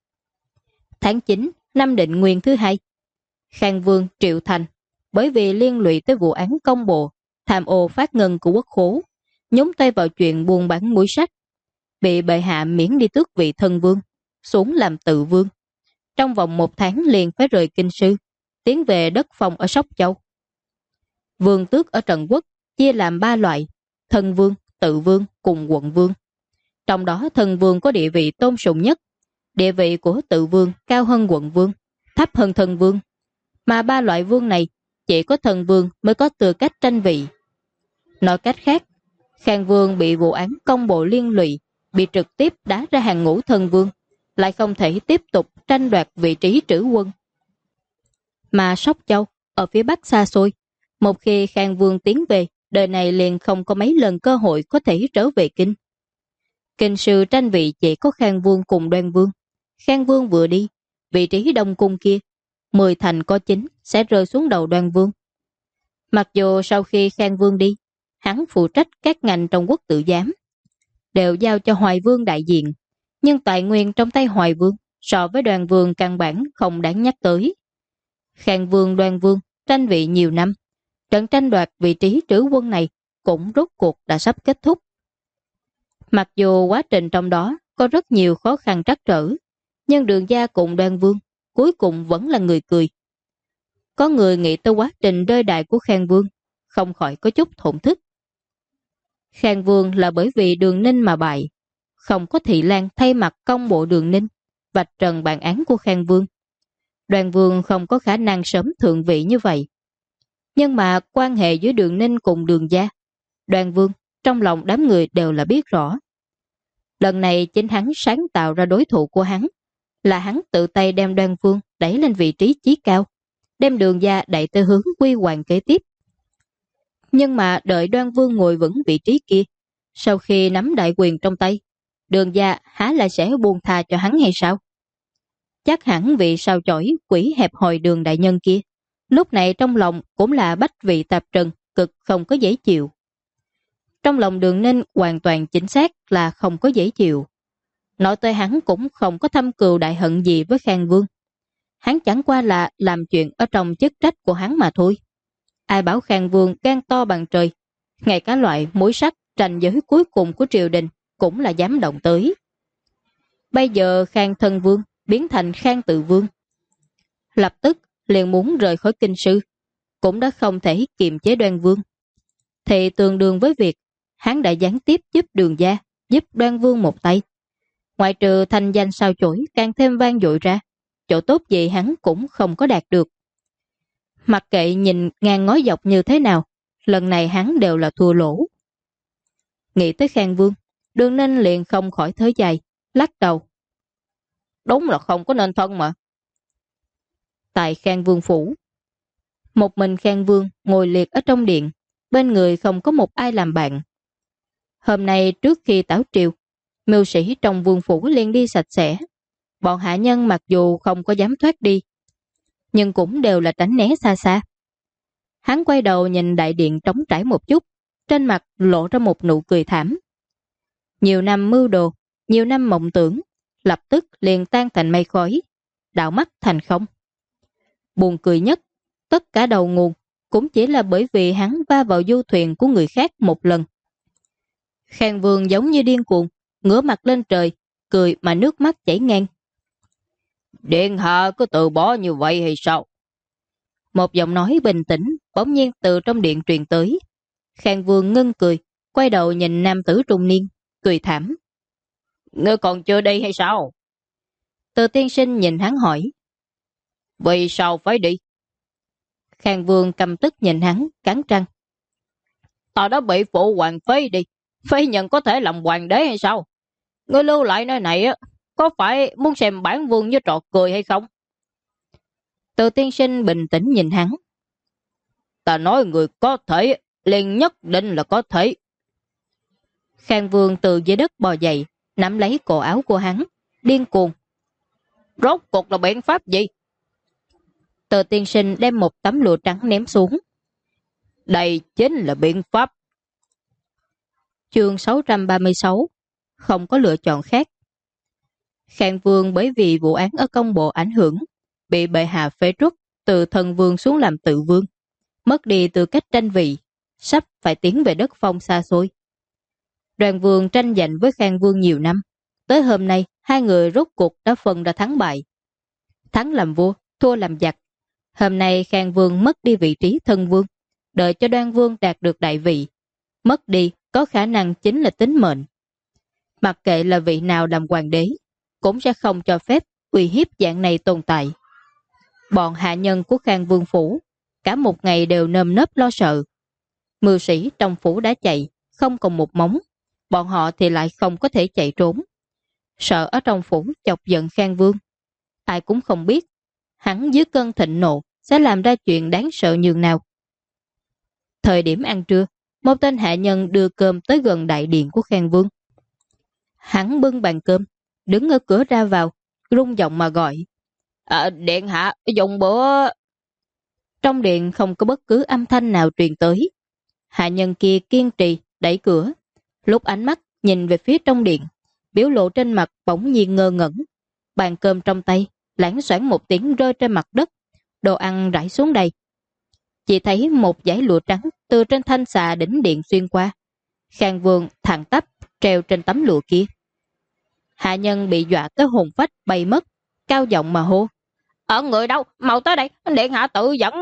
Tháng 9 năm Định Nguyên thứ 2, Khang Vương Triệu Thành bởi vì liên lụy tới vụ án công bộ, tham ô phát ngân của quốc khố, nhúng tay vào chuyện buôn bán muối sách, bị bệ hạ miễn đi tước vị thân vương, xuống làm tự vương, trong vòng 1 tháng liền phải rời Kinh Sư, tiến về đất phong ở Sóc Châu. Vương tước ở Trần Quốc chia làm 3 loại: thân vương, tự vương cùng quận vương. Trong đó thân vương có địa vị tôn sùng nhất, địa vị của tự vương cao hơn quận vương, thấp hơn thân vương. Mà 3 loại vương này chỉ có thân vương mới có tư cách tranh vị. Nói cách khác, Khang Vương bị vụ án công bộ liên lụy, bị trực tiếp đá ra hàng ngũ thân vương, lại không thể tiếp tục tranh đoạt vị trí trữ quân. Mà Sóc Châu ở phía bắc xa xôi, một khi Khang Vương tiến về, đời này liền không có mấy lần cơ hội có thể trở về Kinh. Kinh Sư tranh vị chỉ có Khang Vương cùng Đoan Vương. Khang Vương vừa đi, vị trí đông cung kia 10 thành có 9 sẽ rơi xuống đầu Đoan Vương. Mặc dù sau khi Khang Vương đi, hắn phụ trách các ngành trong quốc tự giám, đều giao cho Hoài Vương đại diện, nhưng tài nguyên trong tay Hoài Vương so với Đoan Vương căn bản không đáng nhắc tới. Khang Vương Đoan Vương tranh vị nhiều năm, trận tranh đoạt vị trí trữ quân này cũng rốt cuộc đã sắp kết thúc. Mặc dù quá trình trong đó có rất nhiều khó khăn trắc trở, nhưng Đường Gia cùng Đoan Vương cuối cùng vẫn là người cười. Có người nghĩ tới quá trình rơi đài của Khang Vương, không khỏi có chút thổn thức. Khang Vương là bởi vì Đường Ninh mà bại, không có Thị Lan thay mặt công bộ Đường Ninh vạch trần bản án của Khang Vương. Đoan Vương không có khả năng sớm thượng vị như vậy. Nhưng mà quan hệ giữa Đường Ninh cùng Đường Gia, Đoan Vương trong lòng đám người đều là biết rõ. Lần này chính hắn sáng tạo ra đối thủ của hắn, là hắn tự tay đem Đoan Vương đẩy lên vị trí chí cao, đem Đường Gia đẩy tới hướng quy hoàng kế tiếp. Nhưng mà đợi Đoan Vương ngồi vững vị trí kia, sau khi nắm đại quyền trong tay, Đường Gia há lại sẽ buông tha cho hắn hay sao? Chắc hẳn vị sao chổi quỷ hẹp hòi Đường đại nhân kia, lúc này trong lòng cũng là bách vị tạp trần, cực không có dễ chịu. Trong lòng Đường Ninh hoàn toàn chính xác là không có dễ chịu. Nói tới hắn cũng không có thâm cừu đại hận gì với Khang Vương. Hắn chẳng qua là làm chuyện ở trong chức trách của hắn mà thôi. Ai bảo Khang Vương gan to bằng trời, ngay cả loại mối sắc tranh giới cuối cùng của triều đình cũng là dám động tới. Bây giờ Khang Thân Vương biến thành Khang Tự Vương, lập tức liền muốn rời khỏi Kinh Sư, cũng đã không thể kiềm chế Đoan Vương, thì tương đương với việc hắn đã gián tiếp giúp Đường Gia, giúp Đoan Vương một tay. Ngoại trừ thanh danh sao chổi càng thêm vang dội ra, chỗ tốt gì hắn cũng không có đạt được. Mặc kệ nhìn ngang ngó dọc như thế nào, lần này hắn đều là thua lỗ. Nghĩ tới Khang Vương, Đường Ninh liền không khỏi thở dài, lắc đầu. Đúng là không có nên thân mà. Tại Khang Vương phủ, một mình Khang Vương ngồi liệt ở trong điện, bên người không có một ai làm bạn. Hôm nay trước khi tảo triều, mưu sĩ trong vương phủ liền đi sạch sẽ. Bọn hạ nhân mặc dù không có dám thoát đi, nhưng cũng đều là tránh né xa xa. Hắn quay đầu nhìn đại điện trống trải một chút, trên mặt lộ ra một nụ cười thảm. Nhiều năm mưu đồ, nhiều năm mộng tưởng, lập tức liền tan thành mây khói, đảo mắt thành không. Buồn cười nhất, tất cả đầu nguồn cũng chỉ là bởi vì hắn va vào du thuyền của người khác một lần. Khang Vương giống như điên cuồng, ngửa mặt lên trời, cười mà nước mắt chảy ngang. Điện hạ có từ bỏ như vậy hay sao? Một giọng nói bình tĩnh bỗng nhiên từ trong điện truyền tới. Khang Vương ngưng cười, quay đầu nhìn nam tử trung niên, cười thảm. Ngươi còn chưa đi hay sao? Từ tiên sinh nhìn hắn hỏi. Vì sao phải đi? Khang Vương căm tức nhìn hắn, cắn răng. Ta đã bị phụ hoàng phế đi, phế nhân có thể làm hoàng đế hay sao? Ngươi lưu lại nơi này á, có phải muốn xem bản vương như trò cười hay không? Từ tiên sinh bình tĩnh nhìn hắn. Ta nói người có thể, liền nhất định là có thể. Khang Vương từ dưới đất bò dậy, nắm lấy cổ áo của hắn, điên cuồng. Rốt cuộc là biện pháp gì? Từ tiên sinh đem một tấm lụa trắng ném xuống. Đây chính là biện pháp. Chương 636, không có lựa chọn khác. Khang Vương bởi vì vụ án ở công bộ ảnh hưởng, bị bệ hạ phế truất từ thần vương xuống làm tự vương, mất đi tư cách tranh vị, sắp phải tiến về đất phong xa xôi. Đoan Vương tranh giành với Khang Vương nhiều năm, tới hôm nay hai người rốt cuộc đã phân ra thắng bại. thắng làm vua, thua làm giặc. Hôm nay Khang Vương mất đi vị trí thân vương, đợi cho Đoan Vương đạt được đại vị. Mất đi có khả năng chính là tính mệnh. Mặc kệ là vị nào làm hoàng đế, cũng sẽ không cho phép uy hiếp dạng này tồn tại. Bọn hạ nhân của Khang Vương phủ cả một ngày đều nơm nớp lo sợ. Mưu sĩ trong phủ đã chạy, không còn một móng. Bọn họ thì lại không có thể chạy trốn. Sợ ở trong phủ chọc giận Khang Vương. Ai cũng không biết, hắn dưới cơn thịnh nộ sẽ làm ra chuyện đáng sợ nhường nào. Thời điểm ăn trưa, một tên hạ nhân đưa cơm tới gần đại điện của Khang Vương. Hắn bưng bàn cơm, đứng ở cửa ra vào, rung giọng mà gọi. Điện hạ, dùng bữa. Trong điện không có bất cứ âm thanh nào truyền tới. Hạ nhân kia kiên trì, đẩy cửa. Lúc ánh mắt nhìn về phía trong điện, biểu lộ trên mặt bỗng nhiên ngơ ngẩn. Bàn cơm trong tay, loảng xoảng một tiếng rơi trên mặt đất. Đồ ăn rải xuống đầy. Chỉ thấy một dải lụa trắng từ trên thanh xà đỉnh điện xuyên qua. Khang Vương thẳng tắp treo trên tấm lụa kia. Hạ nhân bị dọa tới hồn phách bay mất, cao giọng mà hô. Ở người đâu, mau tới đây, điện hạ tự dẫn.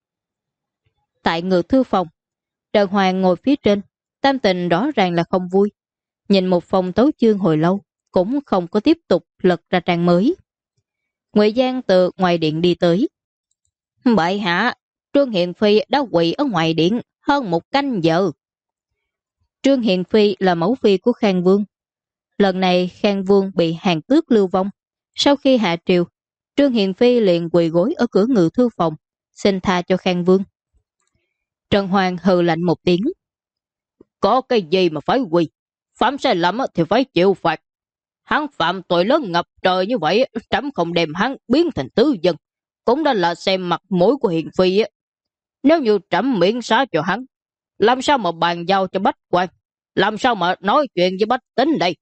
Tại ngự thư phòng, Trần Hoàng ngồi phía trên, tâm tình rõ ràng là không vui. Nhìn một phòng tấu chương hồi lâu, cũng không có tiếp tục lật ra trang mới. Ngụy Giang từ ngoài điện đi tới. Bệ hạ, Trương Hiền Phi đã quỳ ở ngoài điện hơn một canh giờ. Trương Hiền Phi là mẫu phi của Khang Vương. Lần này Khang Vương bị hàng tước lưu vong. Sau khi hạ triều, Trương Hiền Phi liền quỳ gối ở cửa ngự thư phòng, xin tha cho Khang Vương. Trần Hoàng hừ lạnh một tiếng. Có cái gì mà phải quỳ? Phạm sai lầm thì phải chịu phạt. Hắn phạm tội lớn ngập trời như vậy, trẫm không đem hắn biến thành tứ dân, cũng đã là xem mặt mũi của Hiền Phi. Nếu như trẫm miễn xá cho hắn, làm sao mà bàn giao cho bách quan? Làm sao mà nói chuyện với bách tính đây?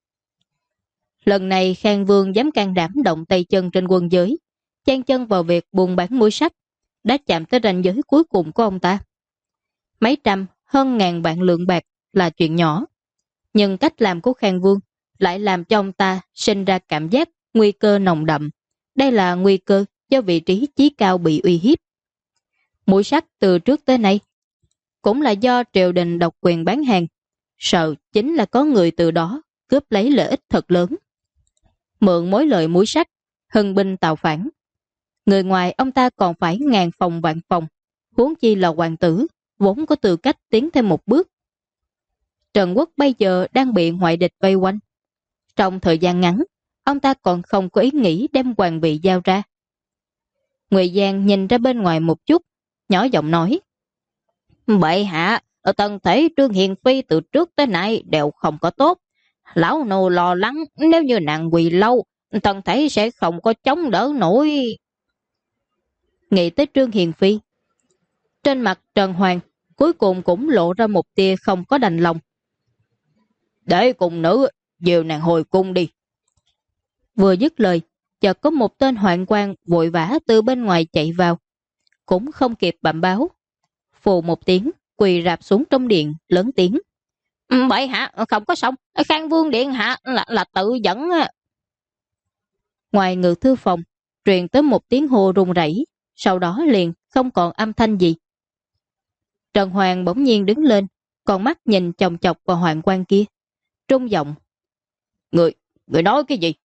Lần này Khang Vương dám can đảm động tay chân trên quân giới, chen chân vào việc buôn bán muối sắt, đã chạm tới ranh giới cuối cùng của ông ta. Mấy trăm, hơn ngàn vạn lượng bạc là chuyện nhỏ, nhưng cách làm của Khang Vương lại làm cho ông ta sinh ra cảm giác nguy cơ nồng đậm. Đây là nguy cơ do vị trí chí cao bị uy hiếp. Muối sắt từ trước tới nay cũng là do triều đình độc quyền bán hàng, sợ chính là có người từ đó cướp lấy lợi ích thật lớn. Mượn mối lợi muối sắt, hưng binh tạo phản. Người ngoài ông ta còn phải ngàn phòng vạn phòng, huống chi là hoàng tử, vốn có tư cách tiến thêm một bước. Trần Quốc bây giờ đang bị ngoại địch vây quanh. Trong thời gian ngắn, ông ta còn không có ý nghĩ đem hoàng vị giao ra. Ngụy Giang nhìn ra bên ngoài một chút, nhỏ giọng nói. Bệ hạ, ở tần thể Trương Hiền Phi từ trước tới nay đều không có tốt. Lão nô lo lắng nếu như nàng quỳ lâu, tần thể sẽ không có chống đỡ nổi. Nghĩ tới Trương Hiền Phi, trên mặt Trần Hoàng cuối cùng cũng lộ ra một tia không có đành lòng. Để cùng nữ dìu nàng hồi cung đi. Vừa dứt lời, chợt có một tên hoạn quan vội vã từ bên ngoài chạy vào, cũng không kịp bẩm báo. Phù một tiếng, quỳ rạp xuống trong điện, lớn tiếng. Bệ hạ, không có xong, Khang Vương điện hạ là tự dẫn. Ngoài ngự thư phòng, truyền tới một tiếng hô rung rẩy, sau đó liền không còn âm thanh gì. Trần Hoàng bỗng nhiên đứng lên, con mắt nhìn chòng chọc vào hoạn quan kia, trung giọng. Người nói cái gì?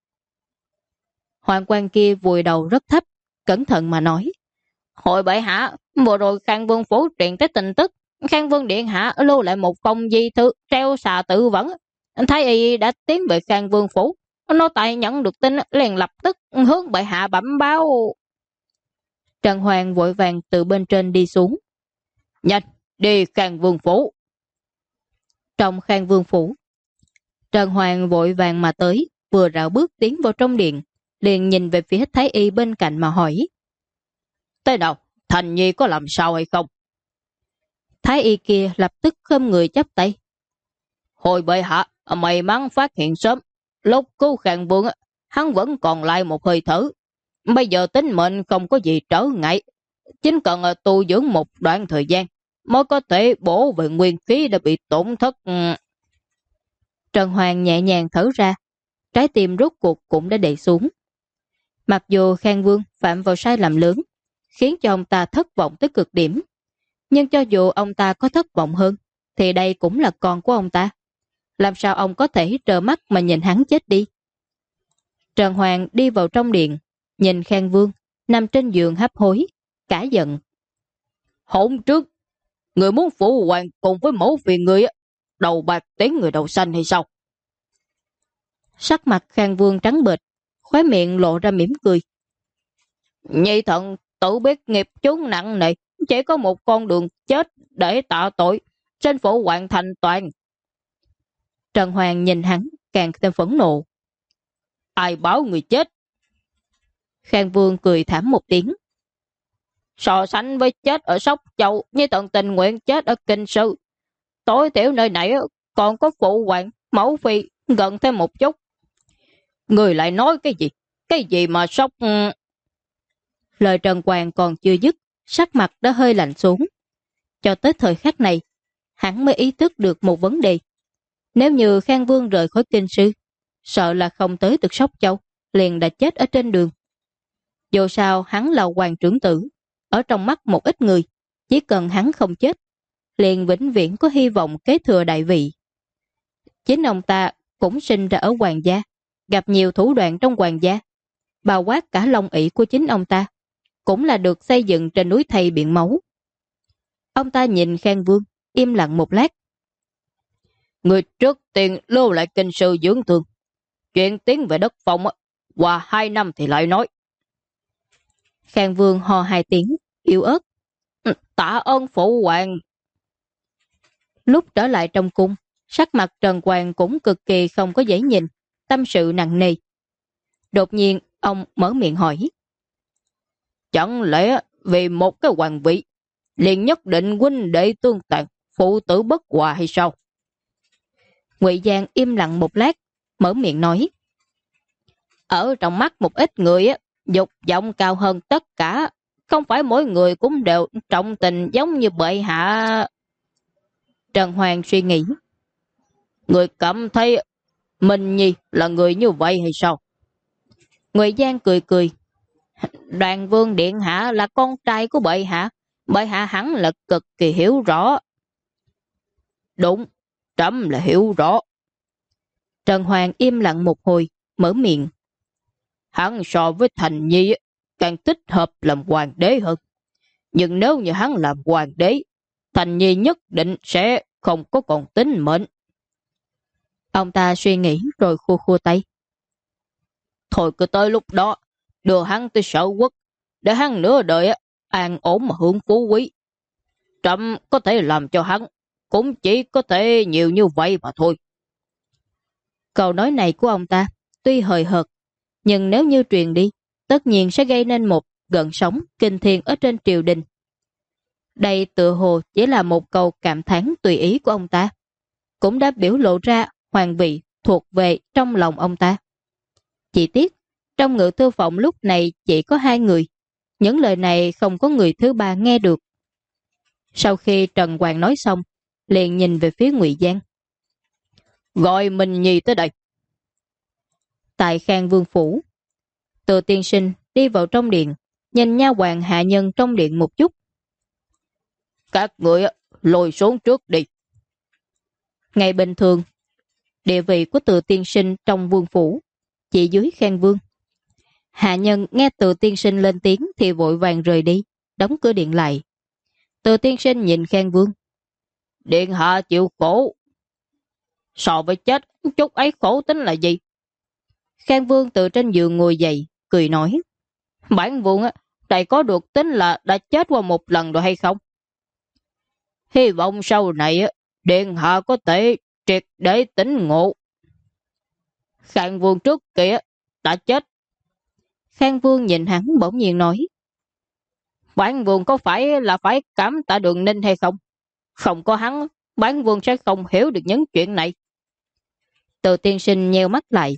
Hoạn quan kia vùi đầu rất thấp, cẩn thận mà nói. Hội bệ hạ, vừa rồi Khang Vương phủ truyền tới tin tức, Khang Vương điện hạ lưu lại một phong di thư treo xà tự vẫn. Thái y đã tiến về Khang Vương phủ, nô tài nhận được tin liền lập tức hướng bệ hạ bẩm báo. Trần Hoàng vội vàng từ bên trên đi xuống. Nhanh, đi Khang Vương phủ. Trong Khang Vương phủ, Trần Hoàng vội vàng mà tới, vừa rảo bước tiến vào trong điện, liền nhìn về phía Thái y bên cạnh mà hỏi. Thế nào, Thành Nhi có làm sao hay không? Thái y kia lập tức khom người chắp tay. Hồi bệ hạ, may mắn phát hiện sớm, lúc cứu Khang Vương, hắn vẫn còn lại một hơi thở. Bây giờ tính mệnh không có gì trở ngại, chính cần tu dưỡng một đoạn thời gian mới có thể bổ về nguyên khí đã bị tổn thất. Trần Hoàng nhẹ nhàng thở ra, trái tim rốt cuộc cũng đã đè xuống. Mặc dù Khang Vương phạm vào sai lầm lớn, khiến cho ông ta thất vọng tới cực điểm, nhưng cho dù ông ta có thất vọng hơn, thì đây cũng là con của ông ta. Làm sao ông có thể trơ mắt mà nhìn hắn chết đi? Trần Hoàng đi vào trong điện, nhìn Khang Vương nằm trên giường hấp hối, cả giận. Hỗn trước, người muốn phụ hoàng cùng với mẫu phi người đầu bạc tiếng người đầu xanh hay sao? Sắc mặt Khang Vương trắng bệch, khóe miệng lộ ra mỉm cười. Nhi thần tự biết nghiệp chướng nặng này, chỉ có một con đường chết để tạ tội, xin phụ hoàng thành toàn. Trần Hoàng nhìn hắn càng thêm phẫn nộ. Ai báo người chết? Khang Vương cười thảm một tiếng. So sánh với chết ở Sóc Châu, Nhi thần tình nguyện chết ở Kinh Sư. Tối thiểu nơi này còn có phụ hoàng, mẫu phi gần thêm một chút. Người lại nói cái gì? Cái gì mà Sóc... Lời Trần Hoàng còn chưa dứt, sắc mặt đã hơi lạnh xuống. Cho tới thời khắc này, hắn mới ý thức được một vấn đề. Nếu như Khang Vương rời khỏi Kinh Sư, sợ là không tới được Sóc Châu, liền đã chết ở trên đường. Dù sao hắn là hoàng trưởng tử, ở trong mắt một ít người, chỉ cần hắn không chết, liền vĩnh viễn có hy vọng kế thừa đại vị. Chính ông ta cũng sinh ra ở hoàng gia, gặp nhiều thủ đoạn trong hoàng gia, bao quát cả long ỷ của chính ông ta, cũng là được xây dựng trên núi thây biển máu. Ông ta nhìn Khang Vương, im lặng một lát. Người trước tiên lưu lại Kinh Sư dưỡng thương. Chuyện tiến về đất phong qua 2 năm thì lại nói. Khang Vương hò 2 tiếng, yếu ớt. Tạ ơn phụ hoàng. Lúc trở lại trong cung, sắc mặt Trần Hoàng cũng cực kỳ không có dễ nhìn, tâm sự nặng nề. Đột nhiên, ông mở miệng hỏi. Chẳng lẽ vì một cái hoàng vị, liền nhất định huynh đệ tương tàn, phụ tử bất hòa hay sao? Ngụy Giang im lặng một lát, mở miệng nói. Ở trong mắt một ít người, dục vọng cao hơn tất cả, không phải mỗi người cũng đều trọng tình giống như bệ hạ. Trần Hoàng suy nghĩ. Người cảm thấy mình Nhi là người như vậy hay sao? Ngụy Giang cười cười. Đoàn Vương Điện Hạ là con trai của bệ hạ hẳn là cực kỳ hiểu rõ. Đúng, trẫm là hiểu rõ. Trần Hoàng im lặng một hồi, mở miệng. Hắn so với Thành Nhi càng thích hợp làm hoàng đế hơn. Nhưng nếu như hắn làm hoàng đế, Thành Nhi nhất định sẽ không có còn tính mệnh. Ông ta suy nghĩ rồi khua khua tay. Thôi cứ tới lúc đó, đưa hắn tới sở quốc, để hắn nửa đời an ổn mà hưởng phú quý. Trẫm có thể làm cho hắn, cũng chỉ có thể nhiều như vậy mà thôi. Câu nói này của ông ta tuy hời hợt, nhưng nếu như truyền đi, tất nhiên sẽ gây nên một gợn sóng kinh thiên ở trên triều đình. Đây tựa hồ chỉ là một câu cảm thán tùy ý của ông ta, cũng đã biểu lộ ra hoàng vị thuộc về trong lòng ông ta. Chỉ tiếc, trong ngự thư phòng lúc này chỉ có 2 người, những lời này không có người thứ ba nghe được. Sau khi Trần Hoàng nói xong, liền nhìn về phía Ngụy Giang. Gọi mình Nhi tới đây. Tại Khang Vương phủ, Từ tiên sinh đi vào trong điện, nhìn nha hoàn hạ nhân trong điện một chút. Các người lùi xuống trước đi. Ngày bình thường, địa vị của Từ tiên sinh trong vương phủ chỉ dưới Khang Vương. Hạ nhân nghe Từ tiên sinh lên tiếng thì vội vàng rời đi, đóng cửa điện lại. Từ tiên sinh nhìn Khang Vương. Điện hạ chịu khổ. So với chết, chút ấy khổ tính là gì? Khang Vương từ trên giường ngồi dậy, cười nói. Bản vương đây có được tính là đã chết qua một lần rồi hay không? Hy vọng sau này điện hạ có thể triệt để tỉnh ngộ. Khang Vương trước kia đã chết. Khang Vương nhìn hắn bỗng nhiên nói. Bản vương có phải là phải cảm tạ Đường Ninh hay không? Không có hắn, bản vương sẽ không hiểu được những chuyện này. Từ tiên sinh nheo mắt lại.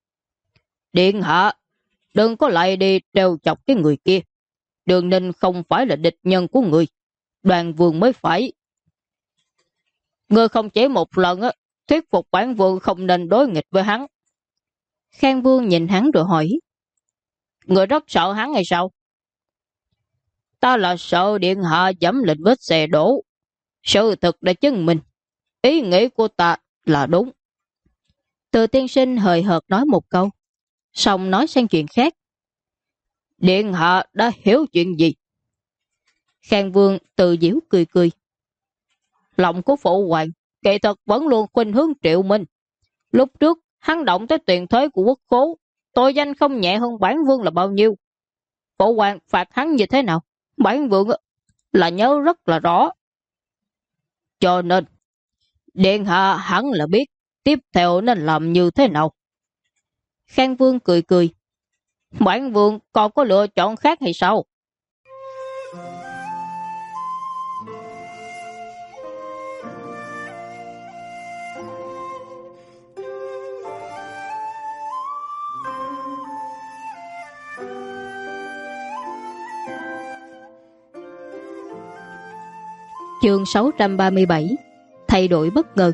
Điện hạ, đừng có lại đi trêu chọc cái người kia. Đường Ninh không phải là địch nhân của người. Đoàn vương mới phải. Ngươi không chỉ một lần thuyết phục bản vương không nên đối nghịch với hắn. Khang Vương nhìn hắn rồi hỏi. Người rất sợ hắn hay sao? Ta là sợ điện hạ dẫm lên vết xe đổ. Sự thực đã chứng minh. Ý nghĩ của ta là đúng. Từ tiên sinh hời hợt nói một câu, xong nói sang chuyện khác. Điện hạ đã hiểu chuyện gì? Khang Vương tự giễu cười cười. Lòng của phụ hoàng kỳ thực vẫn luôn khuynh hướng Triệu Minh. Lúc trước hắn động tới tiền thuế của quốc khố, tội danh không nhẹ hơn bản vương là bao nhiêu. Phụ hoàng phạt hắn như thế nào, bản vương là nhớ rất là rõ. Cho nên điện hạ hắn là biết tiếp theo nên làm như thế nào. Khang Vương cười cười. Bản vương còn có lựa chọn khác hay sao? Chương 637. Thay đổi bất ngờ.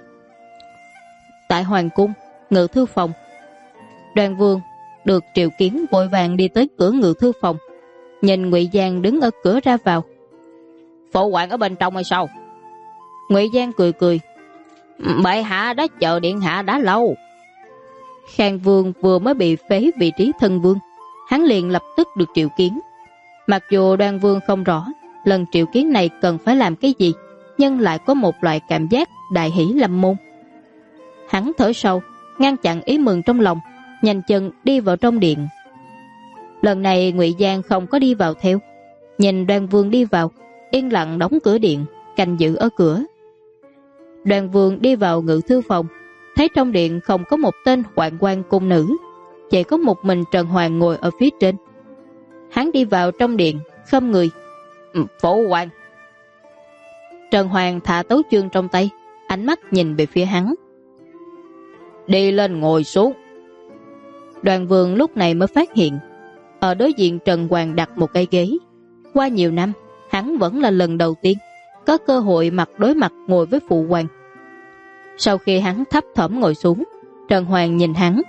Tại Hoàng cung, ngự thư phòng, Đoan Vương được triệu kiến vội vàng đi tới cửa ngự thư phòng, nhìn Ngụy Giang đứng ở cửa ra vào. Phụ hoàng ở bên trong hay sao? Ngụy Giang cười cười. Bệ hạ đã chờ điện hạ đã lâu. Khang Vương vừa mới bị phế vị trí thân vương, hắn liền lập tức được triệu kiến. Mặc dù Đoan Vương không rõ lần triệu kiến này cần phải làm cái gì, nhưng lại có một loại cảm giác đại hỷ lâm môn. Hắn thở sâu, ngăn chặn ý mừng trong lòng, nhanh chân đi vào trong điện. Lần này Ngụy Giang không có đi vào theo, nhìn Đoan Vương đi vào, yên lặng đóng cửa điện, canh giữ ở cửa. Đoan Vương đi vào ngự thư phòng, thấy trong điện không có một tên hoạn quan cung nữ, chỉ có một mình Trần Hoàng ngồi ở phía trên. Hắn đi vào trong điện, khom người. Phụ hoàng. Trần Hoàng thả tấu chương trong tay, ánh mắt nhìn về phía hắn. Đi lên ngồi xuống. Đoan Vương lúc này mới phát hiện, ở đối diện Trần Hoàng đặt một cái ghế. Qua nhiều năm, hắn vẫn là lần đầu tiên có cơ hội mặt đối mặt ngồi với phụ hoàng. Sau khi hắn thấp thỏm ngồi xuống, Trần Hoàng nhìn hắn.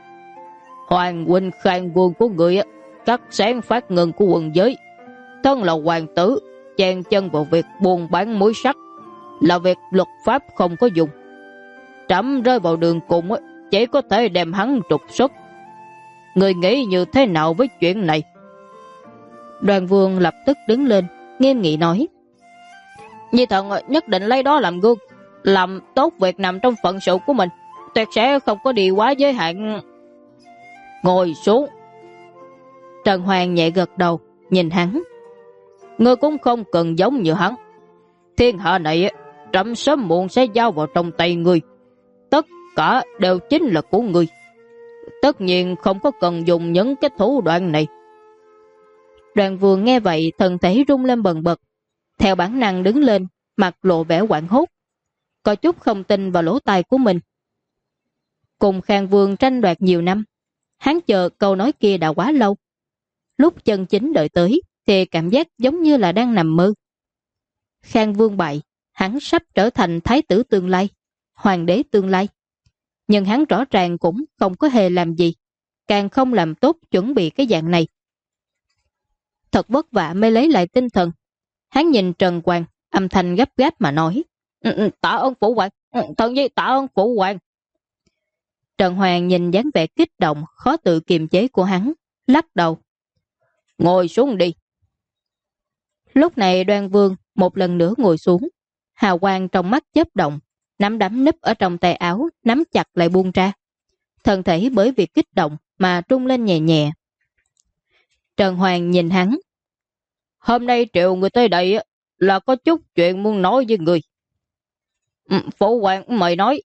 Hoàng huynh Khang Vương của người cắt sáng phát ngân của quần giới, thân là hoàng tử, chen chân vào việc buôn bán muối sắt là việc luật pháp không có dùng. Trẫm rơi vào đường cùng chỉ có thể đem hắn trục xuất. Người nghĩ như thế nào với chuyện này? Đoan Vương lập tức đứng lên, nghiêm nghị nói. Nhi thần nhất định lấy đó làm gương, làm tốt việc nằm trong phận sự của mình, tuyệt sẽ không có đi quá giới hạn. Ngồi xuống. Trần Hoàng nhẹ gật đầu, nhìn hắn. Ngươi cũng không cần giống như hắn. Thiên hạ này trẫm sớm muộn sẽ giao vào trong tay ngươi. Tất cả đều chính là của ngươi. Tất nhiên không có cần dùng những cái thủ đoạn này. Đoan Vương nghe vậy thân thể rung lên bần bật, theo bản năng đứng lên, mặt lộ vẻ hoảng hốt, có chút không tin vào lỗ tai của mình. Cùng Khang Vương tranh đoạt nhiều năm, hắn chờ câu nói kia đã quá lâu. Lúc chân chính đợi tới thì cảm giác giống như là đang nằm mơ. Khang Vương bại, hắn sắp trở thành thái tử tương lai, hoàng đế tương lai. Nhưng hắn rõ ràng cũng không có hề làm gì, càng không làm tốt chuẩn bị cái dạng này. Thật vất vả mới lấy lại tinh thần. Hắn nhìn Trần Hoàng, âm thanh gấp gáp mà nói. Tạ ơn phụ hoàng, thần nhi tạ ơn phụ hoàng. Trần Hoàng nhìn dáng vẻ kích động, khó tự kiềm chế của hắn, lắc đầu. Ngồi xuống đi. Lúc này Đoan Vương một lần nữa ngồi xuống, hào quang trong mắt chớp động, nắm đấm núp ở trong tay áo, nắm chặt lại buông ra. Thân thể bởi vì kích động mà trung lên nhẹ nhẹ. Trần Hoàng nhìn hắn. Hôm nay triệu người tới đây là có chút chuyện muốn nói với người. Phụ hoàng mời nói.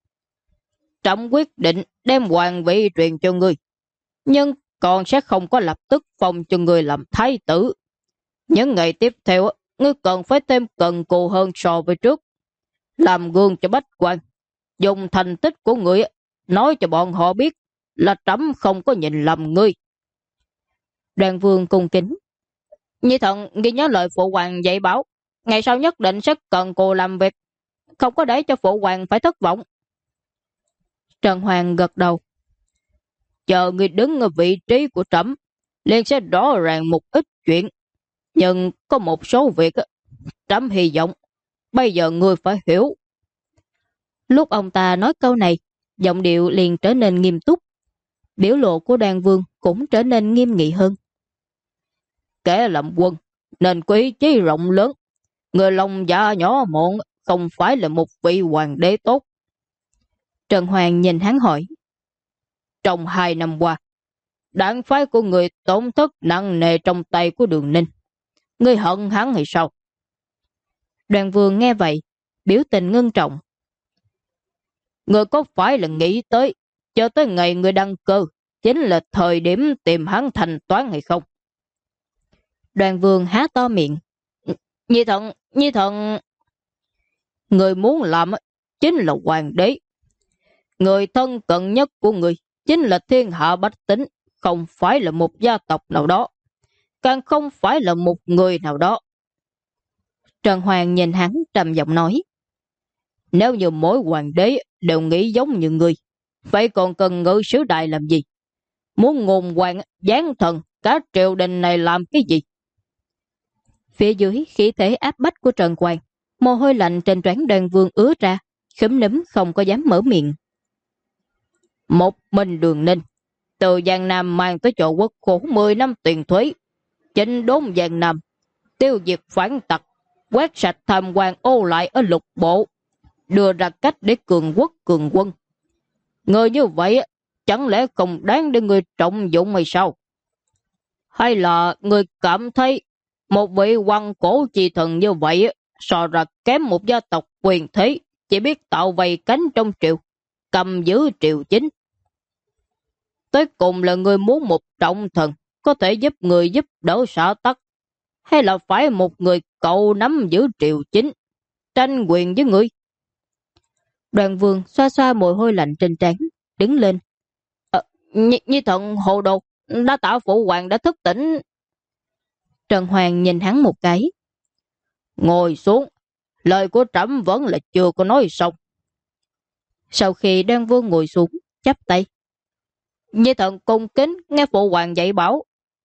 Trẫm quyết định đem hoàng vị truyền cho người, nhưng còn sẽ không có lập tức phong cho người làm thái tử. Những ngày tiếp theo, ngươi cần phải thêm cần cù hơn so với trước. Làm gương cho bách quan, dùng thành tích của người nói cho bọn họ biết là trẫm không có nhìn lầm ngươi. Đoan Vương cung kính. Nhi thần ghi nhớ lời phụ hoàng dạy bảo, ngày sau nhất định sẽ cần cù làm việc, không có để cho phụ hoàng phải thất vọng. Trần Hoàng gật đầu. Chờ ngươi đứng ở vị trí của trẫm, liền sẽ rõ ràng một ít chuyện. Nhưng có một số việc trẫm hy vọng bây giờ ngươi phải hiểu. Lúc ông ta nói câu này, giọng điệu liền trở nên nghiêm túc. Biểu lộ của Đoàn Vương cũng trở nên nghiêm nghị hơn. Kẻ làm quân nên có ý chí rộng lớn. Người lòng dạ nhỏ mọn không phải là một vị hoàng đế tốt. Trần Hoàng nhìn hắn hỏi. Trong 2 năm qua, đảng phái của người tổn thất nặng nề trong tay của Đường Ninh. Ngươi hận hắn hay sao? Đoàn Vương nghe vậy, biểu tình ngưng trọng. Ngươi có phải là nghĩ tới cho tới ngày ngươi đăng cơ chính là thời điểm tìm hắn thanh toán hay không? Đoàn Vương há to miệng. Nhi thần. Người muốn làm chính là hoàng đế. Người thân cận nhất của người chính là thiên hạ bách tính, không phải là một gia tộc nào đó, càng không phải là một người nào đó. Trần Hoàng nhìn hắn trầm giọng nói. Nếu như mỗi hoàng đế đều nghĩ giống như người, vậy còn cần ngự sứ đại làm gì? Muốn ngôn hoàng giáng thần cả triều đình này làm cái gì? Phía dưới khí thế áp bách của Trần Hoàng, mồ hôi lạnh trên trán Đoàn Vương ứa ra, khúm núm không có dám mở miệng. Một mình Đường Ninh từ Giang Nam mang tới chỗ quốc khổ 10 năm tiền thuế, chỉnh đốn Giang Nam, tiêu diệt phản tặc, quét sạch tham quan ô lại ở lục bộ, đưa ra cách để cường quốc cường quân. Người như vậy chẳng lẽ không đáng để người trọng dụng hay sao? Hay là người cảm thấy một vị quan cổ chi thần như vậy so ra kém một gia tộc quyền thế chỉ biết tạo vây cánh trong triều, cầm giữ triều chính? Tới cùng là người muốn một trọng thần có thể giúp người giúp đỡ xã tắc, hay là phải một người cậu nắm giữ triều chính, tranh quyền với người? Đoàn Vương xoa xoa mồ hôi lạnh trên trán, đứng lên. Nhi thần hồ đồ, đã tạ phụ hoàng đã thức tỉnh. Trần Hoàng nhìn hắn một cái. Ngồi xuống, lời của trẫm vẫn là chưa có nói xong. Sau khi Đoàn Vương ngồi xuống, chắp tay. Nhi thần cung kính nghe phụ hoàng dạy bảo.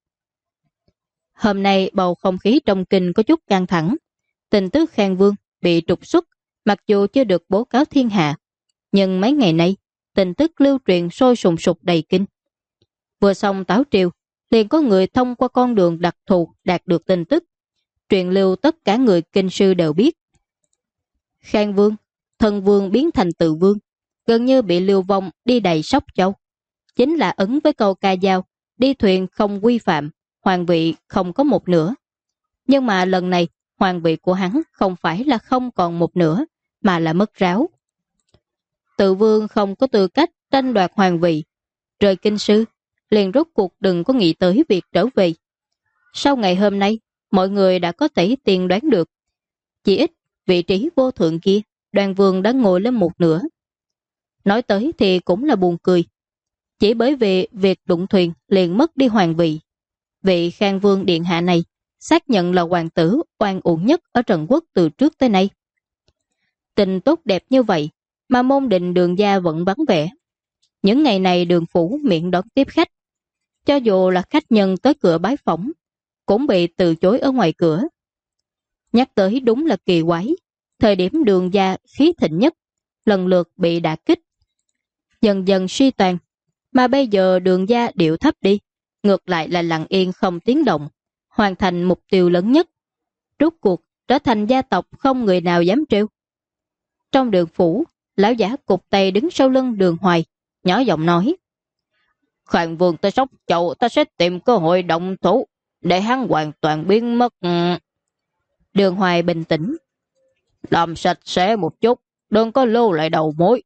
Hôm nay bầu không khí trong kinh có chút căng thẳng. Tin tức Khang Vương bị trục xuất, mặc dù chưa được báo cáo thiên hạ, nhưng mấy ngày nay tin tức lưu truyền sôi sùng sục đầy kinh. Vừa xong táo triều, liền có người thông qua con đường đặc thù đạt được tin tức, truyền lưu tất cả người kinh sư đều biết. Khang Vương, Thân Vương biến thành Tự Vương, gần như bị lưu vong đi đầy Sóc Châu, chính là ấn với câu ca dao, đi thuyền không quy phạm, hoàng vị không có một nửa. Nhưng mà lần này, hoàng vị của hắn không phải là không còn một nửa, mà là mất ráo. Tự Vương không có tư cách tranh đoạt hoàng vị, rời kinh sư, liền rốt cuộc đừng có nghĩ tới việc trở về. Sau ngày hôm nay, mọi người đã có thể tiên đoán được. Chỉ ít, vị trí vô thượng kia, Đoàn Vương đã ngồi lên một nửa. Nói tới thì cũng là buồn cười. Chỉ bởi vì việc đụng thuyền liền mất đi hoàng vị. Vị Khang Vương Điện Hạ này xác nhận là hoàng tử oan uổng nhất ở Trần Quốc từ trước tới nay. Tình tốt đẹp như vậy mà môn định Đường gia vẫn vắng vẻ. Những ngày này Đường phủ miệng đón tiếp khách. Cho dù là khách nhân tới cửa bái phỏng, cũng bị từ chối ở ngoài cửa. Nhắc tới đúng là kỳ quái. Thời điểm Đường gia khí thịnh nhất, lần lượt bị đả kích, dần dần suy tàn, mà bây giờ Đường gia điệu thấp đi, ngược lại là lặng yên không tiếng động, hoàn thành mục tiêu lớn nhất, rốt cuộc trở thành gia tộc không người nào dám trêu. Trong Đường phủ, lão giả cục tay đứng sau lưng Đường Hoài, nhỏ giọng nói: Khang Vương tới Sóc Châu, ta sẽ tìm cơ hội động thủ để hắn hoàn toàn biến mất. Đường Hoài bình tĩnh: Làm sạch sẽ một chút, đừng có lưu lại đầu mối.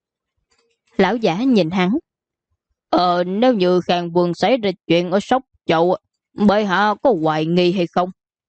Lão giả nhìn hắn: Nếu như Khang Vương xảy ra chuyện ở Sóc Châu, bệ hạ có hoài nghi hay không?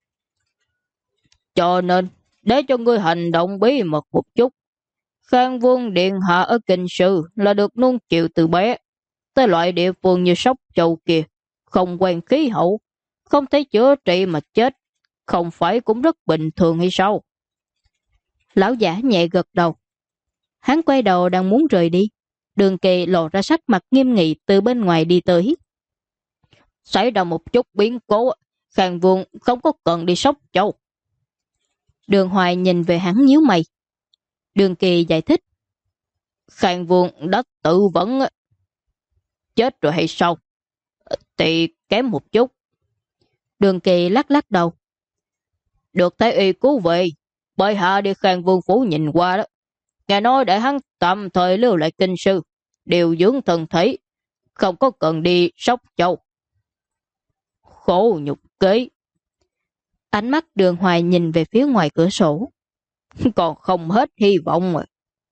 Cho nên, để cho ngươi hành động bí mật một chút. Khang Vương Điện Hạ ở kinh sư là được nuông chiều từ bé. Tới loại địa phương như Sóc Châu kia, không quen khí hậu, không thể chữa trị mà chết, không phải cũng rất bình thường hay sao? Lão giả nhẹ gật đầu. Hắn quay đầu đang muốn rời đi, Đường Kỳ lộ ra sắc mặt nghiêm nghị từ bên ngoài đi tới. Xảy ra một chút biến cố, Khang Vương không có cần đi Sóc Châu. Đường Hoài nhìn về hắn nhíu mày. Đường Kỳ giải thích. Khang Vương đã tự vẫn chết rồi hay sao? Thì kém một chút. Đường Kỳ lắc lắc đầu. Được Thái Y cứu về, bệ hạ đi Khang Vương phủ nhìn qua đó. Nghe nói để hắn tạm thời lưu lại kinh sư, điều dưỡng thân thể, không có cần đi Sóc Châu. Khổ nhục kế. Ánh mắt Đường Hoài nhìn về phía ngoài cửa sổ. Còn không hết hy vọng mà.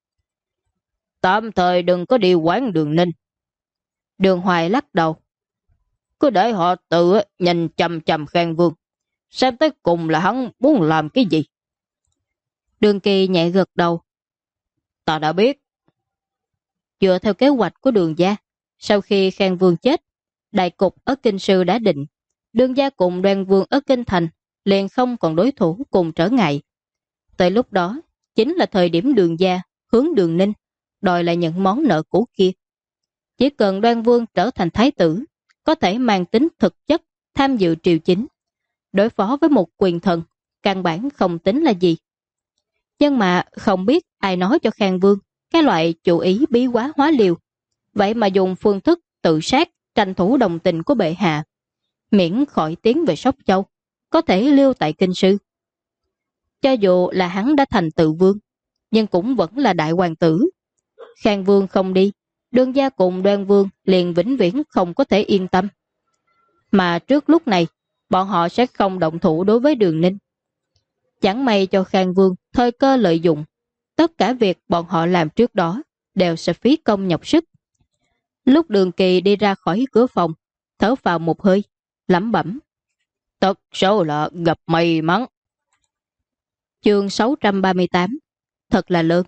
Tạm thời đừng có đi quán Đường Ninh. Đường Hoài lắc đầu. Cứ để họ tự nhìn chằm chằm Khang Vương, xem tới cùng là hắn muốn làm cái gì. Đường Kỳ nhẹ gật đầu. Ta đã biết. Dựa theo kế hoạch của Đường gia, sau khi Khang Vương chết, đại cục ở Kinh Sư đã định. Đường gia cùng Đoan Vương ở Kinh Thành liền không còn đối thủ cùng trở ngại. Tới lúc đó, chính là thời điểm Đường gia hướng Đường Ninh đòi lại những món nợ cũ kia. Chỉ cần Đoan Vương trở thành thái tử, có thể mang tính thực chất tham dự triều chính, đối phó với một quyền thần, căn bản không tính là gì. Nhưng mà không biết ai nói cho Khang Vương cái loại chủ ý bí quá hóa liều, vậy mà dùng phương thức tự sát tranh thủ đồng tình của bệ hạ, miễn khỏi tiến về Sóc Châu, có thể lưu tại Kinh Sư. Cho dù là hắn đã thành tự vương, nhưng cũng vẫn là đại hoàng tử. Khang Vương không đi, Đường gia cùng Đoan Vương liền vĩnh viễn không có thể yên tâm. Mà trước lúc này, bọn họ sẽ không động thủ đối với Đường Ninh. Chẳng may cho Khang Vương thời cơ lợi dụng, tất cả việc bọn họ làm trước đó đều sẽ phí công nhọc sức. Lúc Đường Kỳ đi ra khỏi cửa phòng, thở vào một hơi, lẩm bẩm. Thật số là gặp may mắn. Chương 638. Thật là lớn.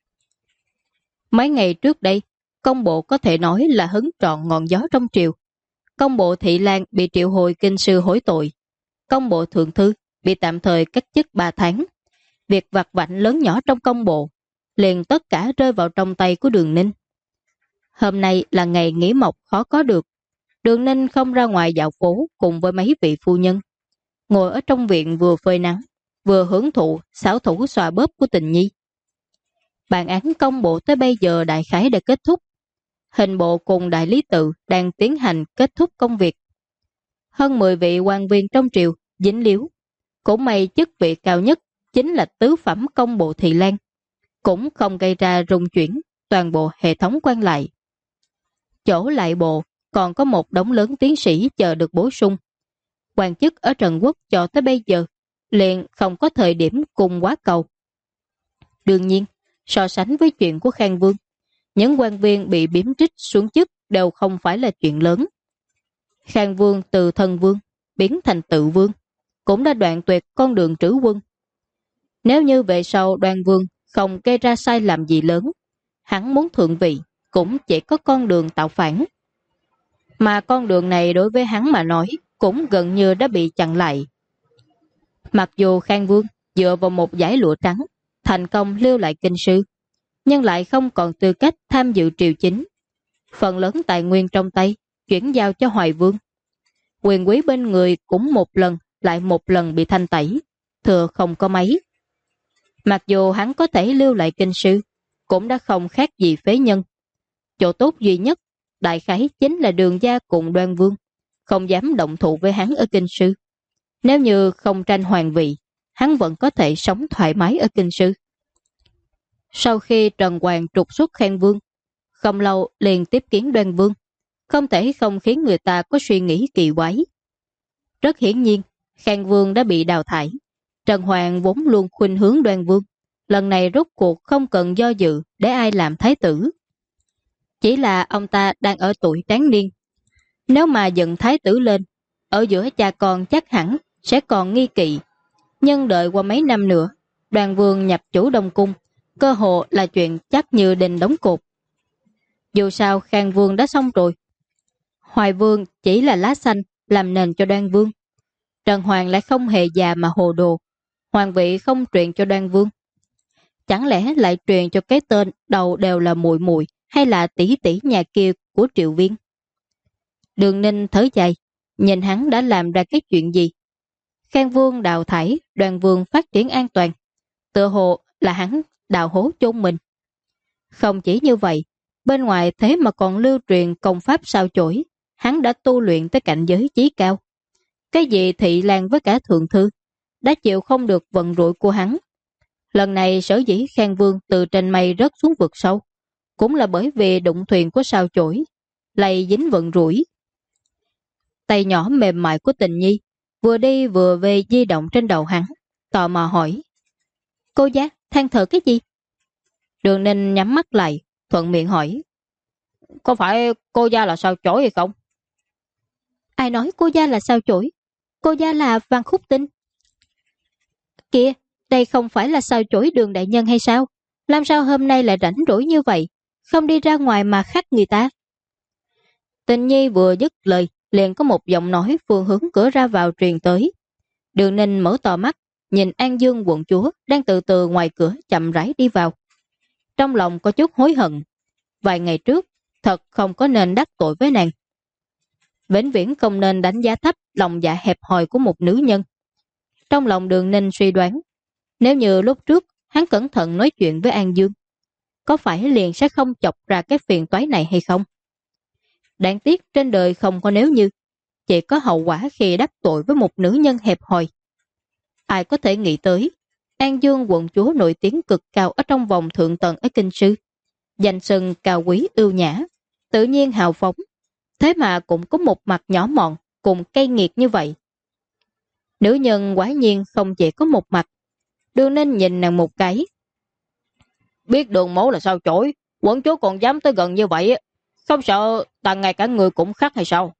Mấy ngày trước đây, công bộ có thể nói là hứng trọn ngọn gió trong triều. Công bộ Thị Lan bị triệu hồi kinh sư hối tội. Công bộ Thượng Thư bị tạm thời cách chức 3 tháng. Việc vặt vãnh lớn nhỏ trong công bộ liền tất cả rơi vào trong tay của Đường Ninh. Hôm nay là ngày nghỉ mộc khó có được. Đường Ninh không ra ngoài dạo phố cùng với mấy vị phu nhân. Ngồi ở trong viện vừa phơi nắng, vừa hưởng thụ xảo thủ xòa bóp của Tình Nhi. Bản án công bộ tới bây giờ đại khái đã kết thúc. Hình bộ cùng đại lý tự đang tiến hành kết thúc công việc. Hơn 10 vị quan viên trong triều dính líu. Cũng may chức vị cao nhất chính là tứ phẩm công bộ Thị Lan, cũng không gây ra rung chuyển toàn bộ hệ thống quan lại. Chỗ lại bộ còn có một đống lớn tiến sĩ chờ được bổ sung. Quan chức ở Trần Quốc cho tới bây giờ liền không có thời điểm cùng quá cầu. Đương nhiên, so sánh với chuyện của Khang Vương, những quan viên bị biếm trích xuống chức đều không phải là chuyện lớn. Khang Vương từ thân vương biến thành tự vương, cũng đã đoạn tuyệt con đường trữ quân. Nếu như về sau Đoan Vương không gây ra sai lầm gì lớn, hắn muốn thượng vị cũng chỉ có con đường tạo phản. Mà con đường này đối với hắn mà nói cũng gần như đã bị chặn lại. Mặc dù Khang Vương dựa vào một dải lụa trắng thành công lưu lại kinh sư, nhưng lại không còn tư cách tham dự triều chính. Phần lớn tài nguyên trong tay chuyển giao cho Hoài Vương. Quyền quý bên người cũng một lần lại một lần bị thanh tẩy, thừa không có mấy. Mặc dù hắn có thể lưu lại kinh sư, cũng đã không khác gì phế nhân. Chỗ tốt duy nhất đại khái chính là Đường gia cùng Đoan Vương không dám động thủ với hắn ở kinh sư. Nếu như không tranh hoàng vị, hắn vẫn có thể sống thoải mái ở kinh sư. Sau khi Trần Hoàng trục xuất Khang Vương, không lâu liền tiếp kiến Đoan Vương, không thể không khiến người ta có suy nghĩ kỳ quái. Rất hiển nhiên, Khang Vương đã bị đào thải. Trần Hoàng vốn luôn khuynh hướng Đoan Vương, lần này rốt cuộc không cần do dự để ai làm thái tử. Chỉ là ông ta đang ở tuổi tráng niên. Nếu mà dựng thái tử lên, ở giữa cha con chắc hẳn sẽ còn nghi kỵ. Nhưng đợi qua mấy năm nữa, Đoan Vương nhập chủ Đông Cung, cơ hồ là chuyện chắc như đình đóng cột. Dù sao Khang Vương đã xong rồi. Hoài Vương chỉ là lá xanh làm nền cho Đoan Vương. Trần Hoàng lại không hề già mà hồ đồ. Hoàng vị không truyền cho Đoan Vương. Chẳng lẽ lại truyền cho cái tên đầu đều là muội muội hay là tỷ tỷ nhà kia của Triệu Viên? Đường Ninh thở dài, nhìn hắn đã làm ra cái chuyện gì. Khang Vương đào thải, Đoàn Vương phát triển an toàn. Tựa hồ là hắn đào hố chôn mình. Không chỉ như vậy, bên ngoài thế mà còn lưu truyền công pháp sao chổi, hắn đã tu luyện tới cảnh giới chí cao. Cái gì Thị Lan với cả Thượng Thư đã chịu không được vận rủi của hắn. Lần này sở dĩ Khang Vương từ trên mây rớt xuống vực sâu, cũng là bởi vì đụng thuyền của sao chổi, lây dính vận rủi. Tay nhỏ mềm mại của Tình Nhi vừa đi vừa về di động trên đầu hắn, tò mò hỏi: Cô gia, than thở cái gì? Đường Ninh nhắm mắt lại, thuận miệng hỏi: Có phải cô gia là sao chổi hay không? Ai nói cô gia là sao chổi? Cô gia là Văn Khúc Tinh. Kìa, đây không phải là sao chổi Đường đại nhân hay sao? Làm sao hôm nay lại rảnh rỗi như vậy, không đi ra ngoài mà khắc người ta? Tình Nhi vừa dứt lời, liền có một giọng nói phương hướng cửa ra vào truyền tới. Đường Ninh mở to mắt, nhìn An Dương quận chúa đang từ từ ngoài cửa chậm rãi đi vào. Trong lòng có chút hối hận. Vài ngày trước, thật không có nên đắc tội với nàng. Vĩnh viễn không nên đánh giá thấp lòng dạ hẹp hòi của một nữ nhân. Trong lòng Đường Ninh suy đoán, nếu như lúc trước hắn cẩn thận nói chuyện với An Dương, có phải liền sẽ không chọc ra cái phiền toái này hay không? Đáng tiếc trên đời không có nếu như, chỉ có hậu quả khi đắc tội với một nữ nhân hẹp hòi. Ai có thể nghĩ tới, An Dương quận chúa nổi tiếng cực cao ở trong vòng thượng tầng ở Kinh Sư, danh xưng cao quý ưu nhã, tự nhiên hào phóng, thế mà cũng có một mặt nhỏ mọn cùng cay nghiệt như vậy. Nữ nhân quả nhiên không chỉ có một mặt. Đường Ninh nhìn nàng một cái. Biết Đường mẫu là sao chổi, quận chúa còn dám tới gần như vậy, không sợ ta ngay cả người cũng khắc hay sao?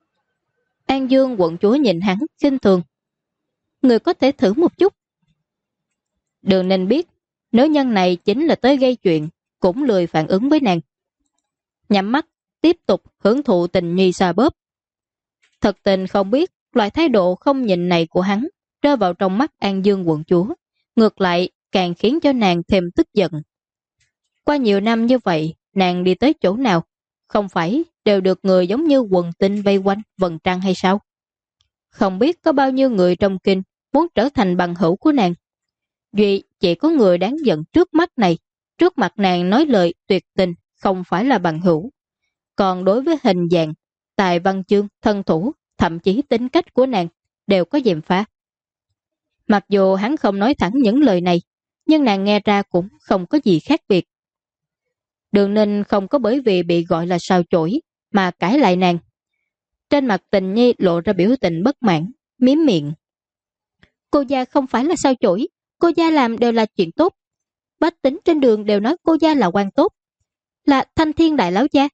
An Dương quận chúa nhìn hắn khinh thường. Người có thể thử một chút. Đường Ninh biết, nữ nhân này chính là tới gây chuyện, cũng lười phản ứng với nàng. Nhắm mắt, tiếp tục hưởng thụ Tình Nhi xoa bóp. Thật tình không biết, loại thái độ không nhìn này của hắn rơi vào trong mắt An Dương quận chúa, ngược lại càng khiến cho nàng thêm tức giận. Qua nhiều năm như vậy, nàng đi tới chỗ nào, không phải đều được người giống như quần tinh vây quanh vầng trăng hay sao? Không biết có bao nhiêu người trong kinh muốn trở thành bằng hữu của nàng. Duy chỉ có người đáng giận trước mắt này, trước mặt nàng nói lời tuyệt tình, không phải là bằng hữu. Còn đối với hình dạng, tài văn chương, thân thủ, thậm chí tính cách của nàng đều có gièm pha. Mặc dù hắn không nói thẳng những lời này, nhưng nàng nghe ra cũng không có gì khác biệt. Đường Ninh không có bởi vì bị gọi là sao chổi mà cãi lại nàng. Trên mặt Tình Nhi lộ ra biểu tình bất mãn, miếm miệng. Cô gia không phải là sao chổi, cô gia làm đều là chuyện tốt. Bách tính trên đường đều nói cô gia là quan tốt, là thanh thiên đại lão gia.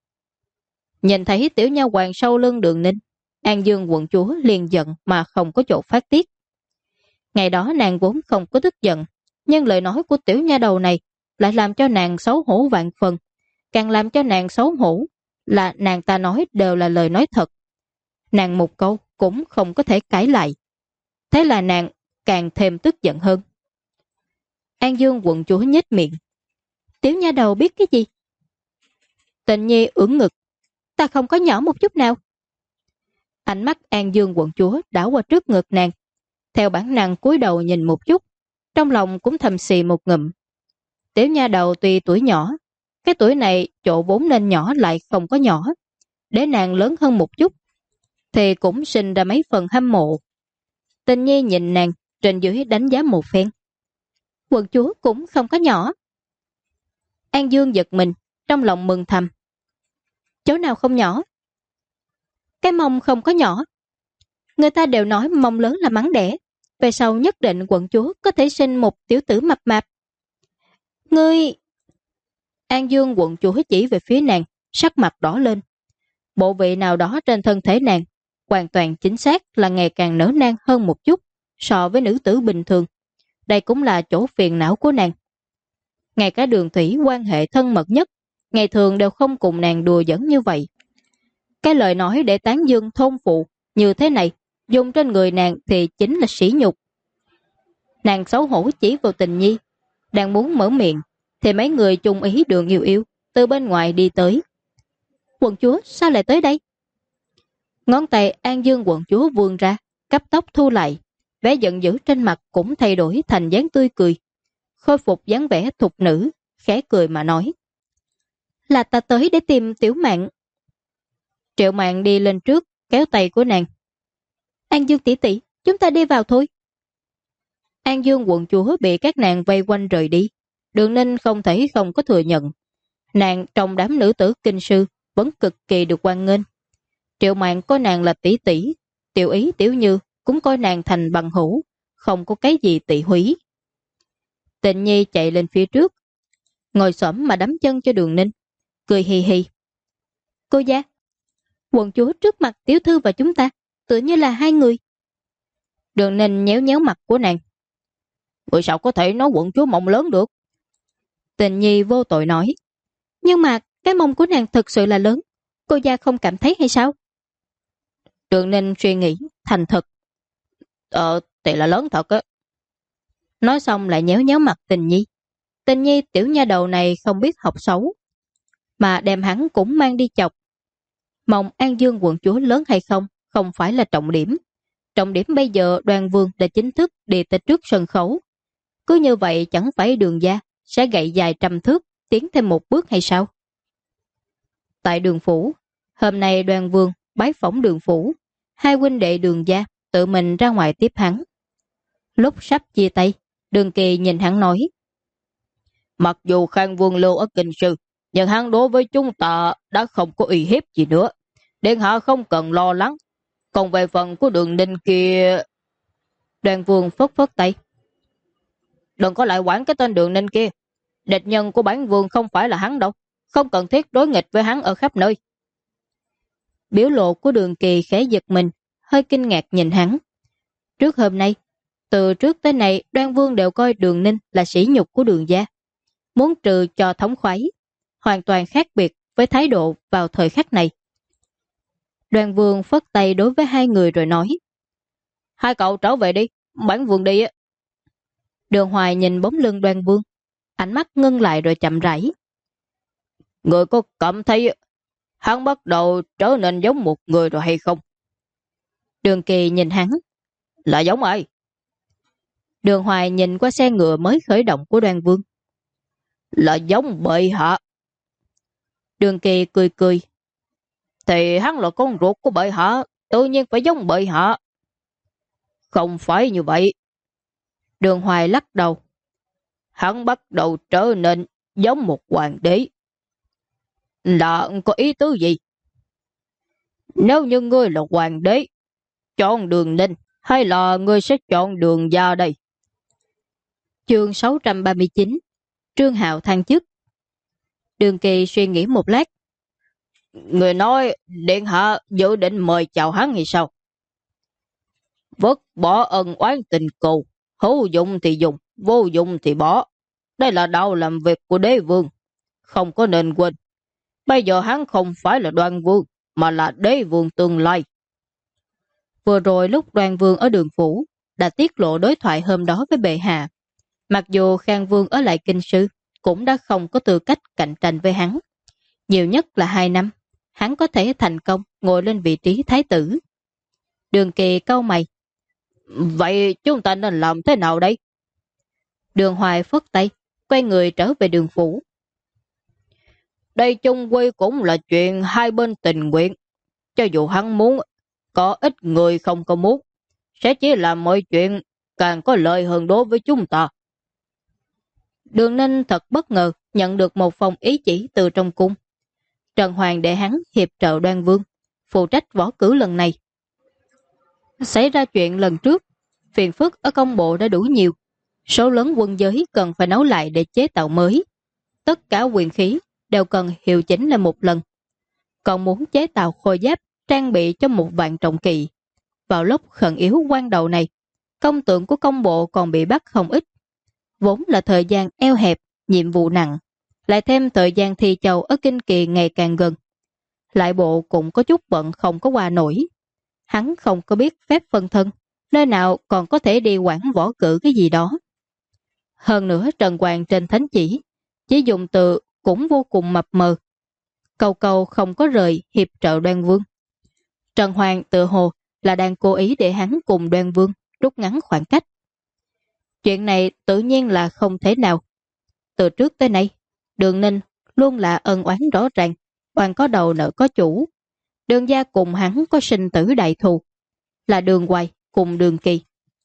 Nhìn thấy tiểu nha hoàng sau lưng Đường Ninh, An Dương quận chúa liền giận mà không có chỗ phát tiết. Ngày đó nàng vốn không có tức giận, nhưng lời nói của tiểu nha đầu này lại làm cho nàng xấu hổ vạn phần. Càng làm cho nàng xấu hổ là nàng ta nói đều là lời nói thật. Nàng một câu cũng không có thể cãi lại. Thế là nàng càng thêm tức giận hơn. An Dương quận chúa nhếch miệng. Tiểu nha đầu biết cái gì? Tình Nhi ưỡn ngực. Ta không có nhỏ một chút nào. Ánh mắt An Dương quận chúa đảo qua trước ngực nàng. Theo bản năng cúi đầu nhìn một chút, trong lòng cũng thầm xì một ngụm. Tiểu nha đầu tuy tuổi nhỏ, cái tuổi này chỗ vốn nên nhỏ lại không có nhỏ. Để nàng lớn hơn một chút, thì cũng sinh ra mấy phần hâm mộ. Tình Nhi nhìn nàng, trên dưới đánh giá một phen. Quận chúa cũng không có nhỏ. An Dương giật mình, trong lòng mừng thầm. Chỗ nào không nhỏ? Cái mông không có nhỏ. Người ta đều nói mông lớn là mắng đẻ. Về sau nhất định quận chúa có thể sinh một tiểu tử mập mạp. Ngươi... An Dương quận chúa chỉ về phía nàng, sắc mặt đỏ lên. Bộ vị nào đó trên thân thể nàng, hoàn toàn chính xác là ngày càng nở nang hơn một chút so với nữ tử bình thường. Đây cũng là chỗ phiền não của nàng. Ngay cả Đường Thủy quan hệ thân mật nhất, ngày thường đều không cùng nàng đùa giỡn như vậy. Cái lời nói để tán dương thôn phụ như thế này, dùng trên người nàng thì chính là sỉ nhục. Nàng xấu hổ chỉ vào Tình Nhi, đang muốn mở miệng, thì mấy người chung ý Đường Yêu Yêu từ bên ngoài đi tới. Quận chúa sao lại tới đây? Ngón tay An Dương quận chúa vươn ra, cấp tốc thu lại, vẻ giận dữ trên mặt cũng thay đổi thành dáng tươi cười, khôi phục dáng vẻ thục nữ, khẽ cười mà nói: Là ta tới để tìm Tiểu Mạn. Triệu Mạn đi lên trước, kéo tay của nàng: An Dương tỷ tỷ, chúng ta đi vào thôi. An Dương quận chúa bị các nàng vây quanh rời đi, Đường Ninh không thể không có thừa nhận, nàng trong đám nữ tử kinh sư vẫn cực kỳ được hoan nghênh. Triệu Mạn coi nàng là tỷ tỷ, Tiểu Ý Tiểu Như cũng coi nàng thành bằng hữu, không có cái gì tị húy. Tịnh Nhi chạy lên phía trước, ngồi xổm mà đấm chân cho Đường Ninh, cười hì hì: Cô gia, quận chúa trước mặt tiểu thư và chúng ta tựa như là hai người. Đường Ninh nhéo nhéo mặt của nàng: Người sao có thể nói quận chúa mộng lớn được? Tịnh Nhi vô tội nói: Nhưng mà cái mông của nàng thật sự là lớn, cô gia không cảm thấy hay sao? Đường Ninh suy nghĩ, thành thực: Thì là lớn thật á. Nói xong lại nhéo nhéo mặt Tình Nhi. Tình Nhi tiểu nha đầu này không biết học xấu, mà đem hắn cũng mang đi chọc. Mong An Dương quận chúa lớn hay không, không phải là trọng điểm. Trọng điểm bây giờ Đoàn Vương đã chính thức đi tới trước sân khấu. Cứ như vậy chẳng phải Đường gia sẽ gậy dài trăm thước, tiến thêm một bước hay sao? Tại Đường phủ, hôm nay Đoàn Vương bái phỏng Đường phủ, hai huynh đệ Đường gia tự mình ra ngoài tiếp hắn. Lúc sắp chia tay, Đường Kỳ nhìn hắn nói: Mặc dù Khang Vương lưu ở kinh sư, nhưng hắn đối với chúng ta đã không có uy hiếp gì nữa, điện hạ không cần lo lắng. Còn về phần của Đường Ninh kia... Đoàn Vương phất phất tay: Đừng có lại quản cái tên Đường Ninh kia, địch nhân của bản vương không phải là hắn đâu, không cần thiết đối nghịch với hắn ở khắp nơi. Biểu lộ của Đường Kỳ khẽ giật mình, hơi kinh ngạc nhìn hắn. Trước hôm nay, từ trước tới nay Đoan Vương đều coi Đường Ninh là sỉ nhục của Đường gia, muốn trừ cho thống khoái, hoàn toàn khác biệt với thái độ vào thời khắc này. Đoan Vương phất tay đối với hai người rồi nói: Hai cậu trở về đi, bản vương đi á. Đường Hoài nhìn bóng lưng Đoan Vương, ánh mắt ngưng lại rồi chậm rãi: Người có cảm thấy hắn bắt đầu trở nên giống một người rồi hay không? Đường Kỳ nhìn hắn: Là giống ai? Đường Hoài nhìn qua xe ngựa mới khởi động của Đoan Vương: Là giống bệ hạ. Đường Kỳ cười cười: Thì hắn là con ruột của bệ hạ, tự nhiên phải giống bệ hạ. Không phải như vậy. Đường Hoài lắc đầu: Hắn bắt đầu trở nên giống một hoàng đế. Là có ý tứ gì? Nếu như ngươi là hoàng đế, chọn Đường Ninh hay là ngươi sẽ chọn Đường gia đây? Chương 639, Trương Hạo thăng chức. Đường Kỳ suy nghĩ một lát: Người nói điện hạ dự định mời chào hắn hay sao? Vứt bỏ ân oán tình cừu, hữu dụng thì dùng, vô dụng thì bỏ. Đây là đạo làm việc của đế vương, không có nên quên. Bây giờ hắn không phải là Đoan Vương, mà là đế vương tương lai. Vừa rồi lúc Đoan Vương ở Đường phủ đã tiết lộ đối thoại hôm đó với bệ hạ. Mặc dù Khang Vương ở lại kinh sư cũng đã không có tư cách cạnh tranh với hắn. Nhiều nhất là 2 năm, hắn có thể thành công ngồi lên vị trí thái tử. Đường Kỳ cau mày: Vậy chúng ta nên làm thế nào đây? Đường Hoài phất tay, quay người trở về Đường phủ. Đây chung quy cũng là chuyện hai bên tình nguyện. Cho dù hắn muốn, có ít người không có muốn, sẽ chỉ làm mọi chuyện càng có lợi hơn đối với chúng ta. Đường Ninh thật bất ngờ nhận được một phong ý chỉ từ trong cung. Trần Hoàng để hắn hiệp trợ Đoan Vương, phụ trách võ cử lần này. Xảy ra chuyện lần trước, phiền phức ở công bộ đã đủ nhiều. Số lớn quân giới cần phải nấu lại để chế tạo mới. Tất cả quyền khí đều cần hiệu chỉnh lại một lần. Còn muốn chế tạo khôi giáp trang bị cho 1.000 trọng kỵ. Vào lúc khẩn yếu quan đầu này, công tượng của công bộ còn bị bắt không ít. Vốn là thời gian eo hẹp, nhiệm vụ nặng, lại thêm thời gian thi châu ở kinh kỳ ngày càng gần. Lại bộ cũng có chút bận không có qua nổi. Hắn không có biết phép phân thân, nơi nào còn có thể đi quản võ cử cái gì đó. Hơn nữa Trần Hoàng trên thánh chỉ dùng từ cũng vô cùng mập mờ. Cầu cầu không có rời hiệp trợ Đoan Vương. Trần Hoàng tự hồ là đang cố ý để hắn cùng Đoan Vương rút ngắn khoảng cách. Chuyện này tự nhiên là không thể nào. Từ trước tới nay, Đường Ninh luôn là ân oán rõ ràng, oan có đầu nợ có chủ. Đường gia cùng hắn có sinh tử đại thù, là Đường Hoài cùng Đường Kỳ.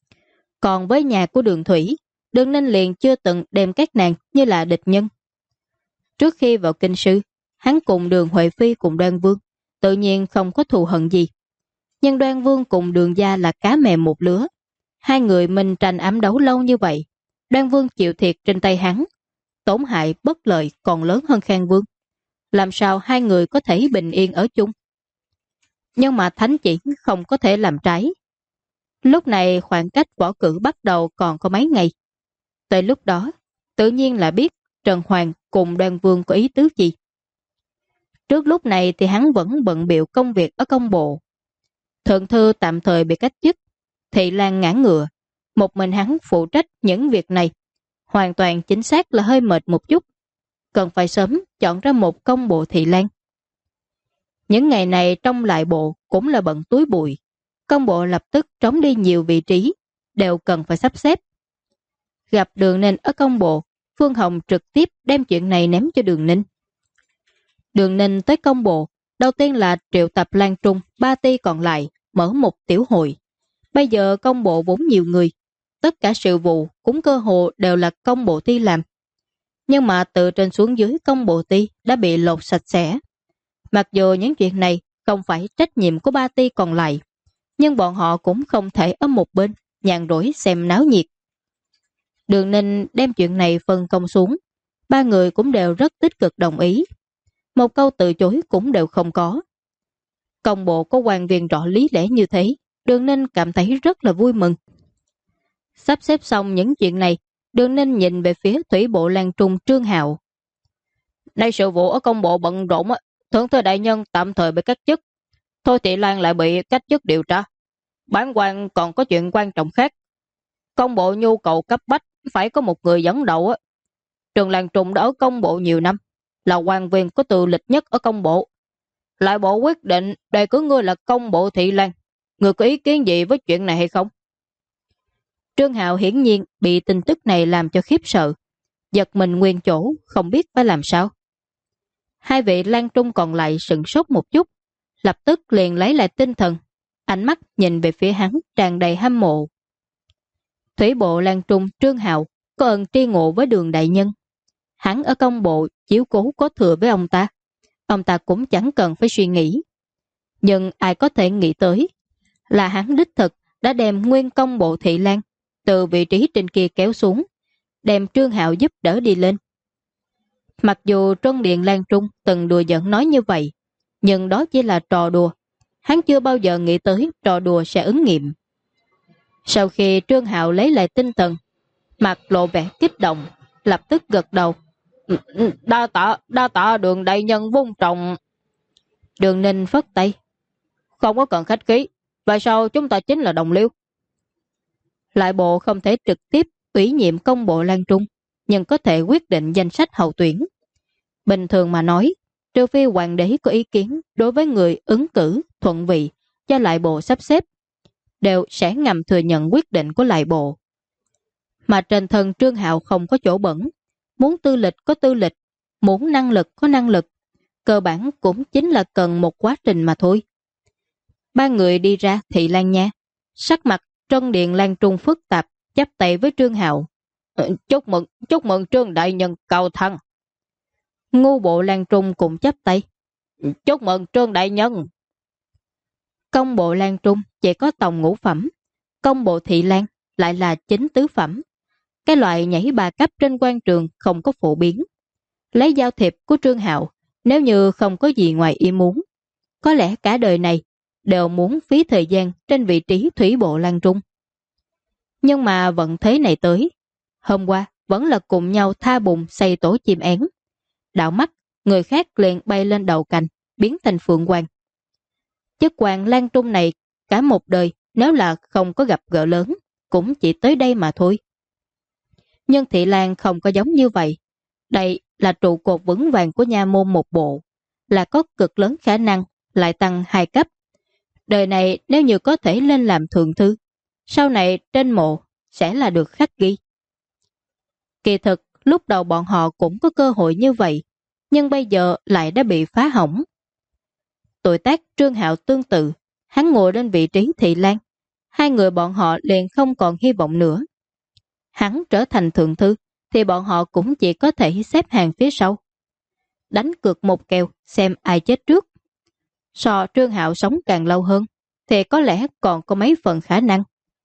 Còn với nhà của Đường Thủy, Đường Ninh liền chưa từng đem các nàng như là địch nhân. Trước khi vào kinh sư, hắn cùng Đường Huệ Phi cùng Đoan Vương tự nhiên không có thù hận gì. Nhưng Đoan Vương cùng Đường gia là cá mè một lứa. Hai người mình tranh ám đấu lâu như vậy, Đoan Vương chịu thiệt trên tay hắn, tổn hại bất lợi còn lớn hơn Khang Vương. Làm sao hai người có thể bình yên ở chung? Nhưng mà thánh chỉ không có thể làm trái. Lúc này khoảng cách võ cử bắt đầu còn có mấy ngày. Tới lúc đó, tự nhiên là biết Trần Hoàng cùng Đoan Vương có ý tứ gì. Trước lúc này thì hắn vẫn bận bịu công việc ở công bộ. Thượng thư tạm thời bị cách chức, Thị Lan ngã ngựa, một mình hắn phụ trách những việc này. Hoàn toàn chính xác là hơi mệt một chút. Cần phải sớm chọn ra một công bộ Thị Lan. Những ngày này trong lại bộ cũng là bận túi bụi. Công bộ lập tức trống đi nhiều vị trí, đều cần phải sắp xếp. Gặp Đường Ninh ở công bộ, Phương Hồng trực tiếp đem chuyện này ném cho Đường Ninh. Đường Ninh tới công bộ, đầu tiên là triệu tập Lan Trung, 3 ty còn lại, mở một tiểu hội. Bây giờ công bộ vốn nhiều người, tất cả sự vụ cũng cơ hồ đều là công bộ ty làm. Nhưng mà từ trên xuống dưới công bộ ty đã bị lột sạch sẽ. Mặc dù những chuyện này không phải trách nhiệm của 3 ty còn lại, nhưng bọn họ cũng không thể ở một bên nhàn rỗi xem náo nhiệt. Đường Ninh đem chuyện này phân công xuống, 3 người cũng đều rất tích cực đồng ý. Một câu từ chối cũng đều không có. Công bộ có quan viên rõ lý lẽ như thế, Đường Ninh cảm thấy rất là vui mừng. Sắp xếp xong những chuyện này, Đường Ninh nhìn về phía thủy bộ Lan Trung Trương Hạo. Nay sự vụ ở công bộ bận rộn, thượng thư đại nhân tạm thời bị cách chức, Thôi Thị Lan lại bị cách chức điều tra. Bản quan còn có chuyện quan trọng khác. Công bộ nhu cầu cấp bách phải có một người dẫn đầu. Trương Lan Trung đã ở công bộ nhiều năm, là quan viên có tư lịch nhất ở công bộ. Lại bộ quyết định đề cử ngươi là công bộ Thị Lan. Ngươi có ý kiến gì với chuyện này hay không? Trương Hạo hiển nhiên bị tin tức này làm cho khiếp sợ, giật mình nguyên chỗ, không biết phải làm sao. Hai vị Lan Trung còn lại sửng sốt một chút, lập tức liền lấy lại tinh thần, ánh mắt nhìn về phía hắn tràn đầy hâm mộ. Thủy bộ Lan Trung Trương Hạo có ơn tri ngộ với Đường đại nhân. Hắn ở công bộ chiếu cố có thừa với ông ta cũng chẳng cần phải suy nghĩ. Nhưng ai có thể nghĩ tới là hắn đích thực đã đem nguyên công bộ Thị Lan từ vị trí trên kia kéo xuống, đem Trương Hạo giúp đỡ đi lên. Mặc dù trong điện Lan Trung từng đùa giỡn nói như vậy, nhưng đó chỉ là trò đùa. Hắn chưa bao giờ nghĩ tới trò đùa sẽ ứng nghiệm. Sau khi Trương Hạo lấy lại tinh thần, mặt lộ vẻ kích động, lập tức gật đầu. Đa tạ Đường đại nhân vung trọng. Đường Ninh phất tay. Không có cần khách khí, và sau chúng ta chính là đồng liêu. Lại bộ không thể trực tiếp ủy nhiệm công bộ Lan Trung, nhưng có thể quyết định danh sách hậu tuyển. Bình thường mà nói, trừ phi hoàng đế có ý kiến đối với người ứng cử thuận vị cho lại bộ sắp xếp, đều sẽ ngầm thừa nhận quyết định của lại bộ. Mà trên thân Trương Hạo không có chỗ bẩn, muốn tư lịch có tư lịch, muốn năng lực có năng lực, cơ bản cũng chính là cần một quá trình mà thôi. 3 người đi ra Thị Lan nha, sắc mặt trong điện Lan Trung phức tạp, chắp tay với Trương Hạo. Chúc mừng Trương đại nhân cao thăng. Ngu bộ Lan Trung cũng chắp tay. Chúc mừng Trương đại nhân. Công bộ Lan Trung chỉ có tòng ngũ phẩm, công bộ Thị Lan lại là chính tứ phẩm. Cái loại nhảy 3 cấp trên quan trường không có phổ biến. Lấy giao thiệp của Trương Hạo, nếu như không có gì ngoài ý muốn, có lẽ cả đời này đều muốn phí thời gian trên vị trí thủy bộ Lan Trung. Nhưng mà vận thế này tới, hôm qua vẫn là cùng nhau tha bùn xây tổ chim én. Đảo mắt, người khác liền bay lên đầu cành, biến thành phượng hoàng. Chức quan Lan Trung này cả một đời nếu là không có gặp gỡ lớn, cũng chỉ tới đây mà thôi. Nhưng Thị Lan không có giống như vậy. Đây là trụ cột vững vàng của nha môn một bộ, là có cực lớn khả năng lại tăng 2 cấp. Đời này nếu như có thể lên làm thượng thư, sau này trên mộ sẽ là được khắc ghi. Kỳ thực, lúc đầu bọn họ cũng có cơ hội như vậy, nhưng bây giờ lại đã bị phá hỏng. Tuổi tác Trương Hạo tương tự, hắn ngồi lên vị trí thị lang, hai người bọn họ liền không còn hy vọng nữa. Hắn trở thành thượng thư, thì bọn họ cũng chỉ có thể xếp hàng phía sau. Đánh cược một kèo xem ai chết trước. So Trương Hạo sống càng lâu hơn, thì có lẽ còn có mấy phần khả năng.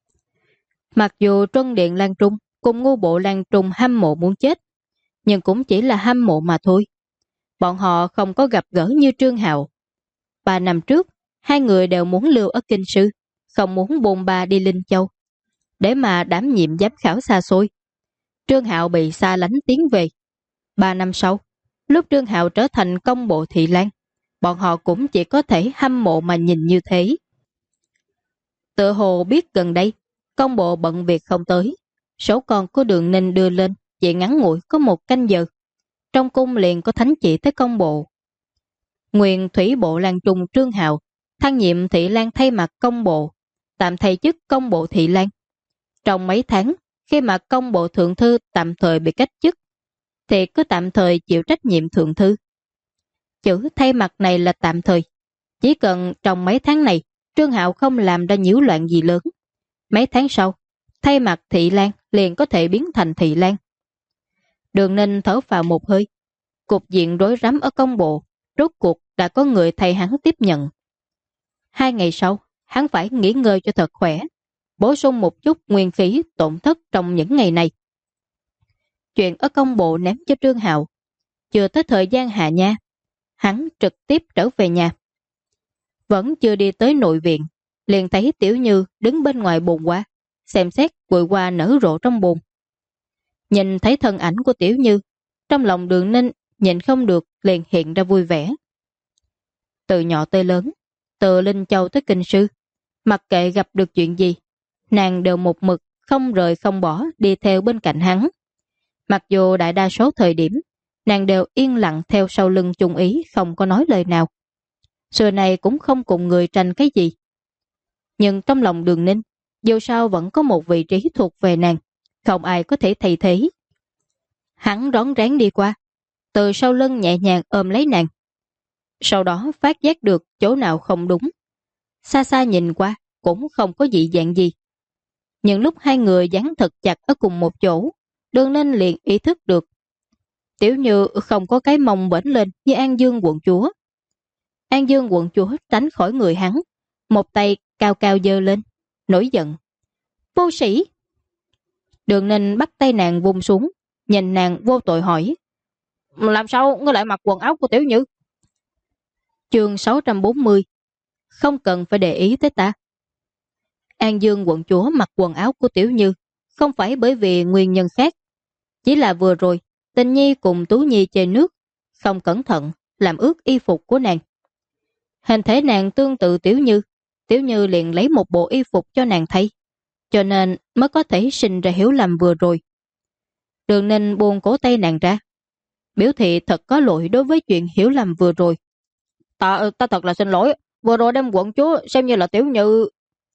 Mặc dù Trân Điện Lan Trung cùng Ngô Bộ Lan Trung hâm mộ muốn chết, nhưng cũng chỉ là hâm mộ mà thôi. Bọn họ không có gặp gỡ như Trương Hạo. 3 năm trước, hai người đều muốn lưu ở Kinh Sư, không muốn bôn ba đi Linh Châu, để mà đảm nhiệm giám khảo xa xôi. Trương Hạo bị xa lánh tiến về. 3 năm sau, lúc Trương Hạo trở thành công bộ thị lang, bọn họ cũng chỉ có thể hâm mộ mà nhìn như thế. Tự hồ biết gần đây, công bộ bận việc không tới, số con của Đường Ninh đưa lên chỉ ngắn ngủi có 1 canh giờ. Trong cung liền có thánh chỉ tới công bộ. Nguyên thủy bộ Lan Trung Trương Hạo thăng nhiệm thị lang thay mặt công bộ, tạm thay chức công bộ thị lang. Trong mấy tháng, khi mà công bộ thượng thư tạm thời bị cách chức, thì cứ tạm thời chịu trách nhiệm thượng thư. Chữ thay mặt này là tạm thời. Chỉ cần trong mấy tháng này, Trương Hạo không làm ra nhiễu loạn gì lớn. Mấy tháng sau, thay mặt thị lang liền có thể biến thành thị lang. Đường Ninh thở vào một hơi. Cục diện rối rắm ở công bộ, rốt cuộc đã có người thay hắn tiếp nhận. 2 ngày sau, hắn phải nghỉ ngơi cho thật khỏe, bổ sung một chút nguyên khí tổn thất trong những ngày này. Chuyện ở công bộ ném cho Trương Hạo. Chưa tới thời gian hạ nha, hắn trực tiếp trở về nhà. Vẫn chưa đi tới nội viện, liền thấy Tiểu Như đứng bên ngoài bồn hoa, xem xét bụi hoa nở rộ trong bồn. Nhìn thấy thân ảnh của Tiểu Như, trong lòng Đường Ninh nhìn không được liền hiện ra vui vẻ. Từ nhỏ tới lớn, từ Linh Châu tới Kinh Sư, mặc kệ gặp được chuyện gì, nàng đều một mực không rời không bỏ đi theo bên cạnh hắn. Mặc dù đại đa số thời điểm, nàng đều yên lặng theo sau lưng Chung Ý, không có nói lời nào. Xưa này cũng không cùng người tranh cái gì. Nhưng trong lòng Đường Ninh, dù sao vẫn có một vị trí thuộc về nàng, không ai có thể thay thế. Hắn rón rén đi qua, từ sau lưng nhẹ nhàng ôm lấy nàng. Sau đó phát giác được chỗ nào không đúng. Xa xa nhìn qua, cũng không có dị dạng gì. Nhưng lúc hai người dán thật chặt ở cùng một chỗ, Đường Ninh liền ý thức được. Tiểu Như không có cái mông bển lên như An Dương quận chúa. An Dương quận chúa tránh khỏi người hắn, một tay cao cao giơ lên, nổi giận. Vô sĩ! Đường Ninh bắt tay nàng vung xuống, nhìn nàng vô tội hỏi. Làm sao ngươi lại mặc quần áo của Tiểu Như? Chương 640. Không cần phải để ý tới ta. An Dương quận chúa mặc quần áo của Tiểu Như không phải bởi vì nguyên nhân khác, chỉ là vừa rồi Tình Nhi cùng Tú Nhi chơi nước, không cẩn thận làm ướt y phục của nàng. Hình thể nàng tương tự Tiểu Như, Tiểu Như liền lấy một bộ y phục cho nàng thay, cho nên mới có thể sinh ra hiểu lầm vừa rồi. Đường Ninh buông cổ tay nàng ra, biểu thị thật có lỗi đối với chuyện hiểu lầm vừa rồi. Ta thật là xin lỗi, vừa rồi đem quận chúa xem như là Tiểu Như.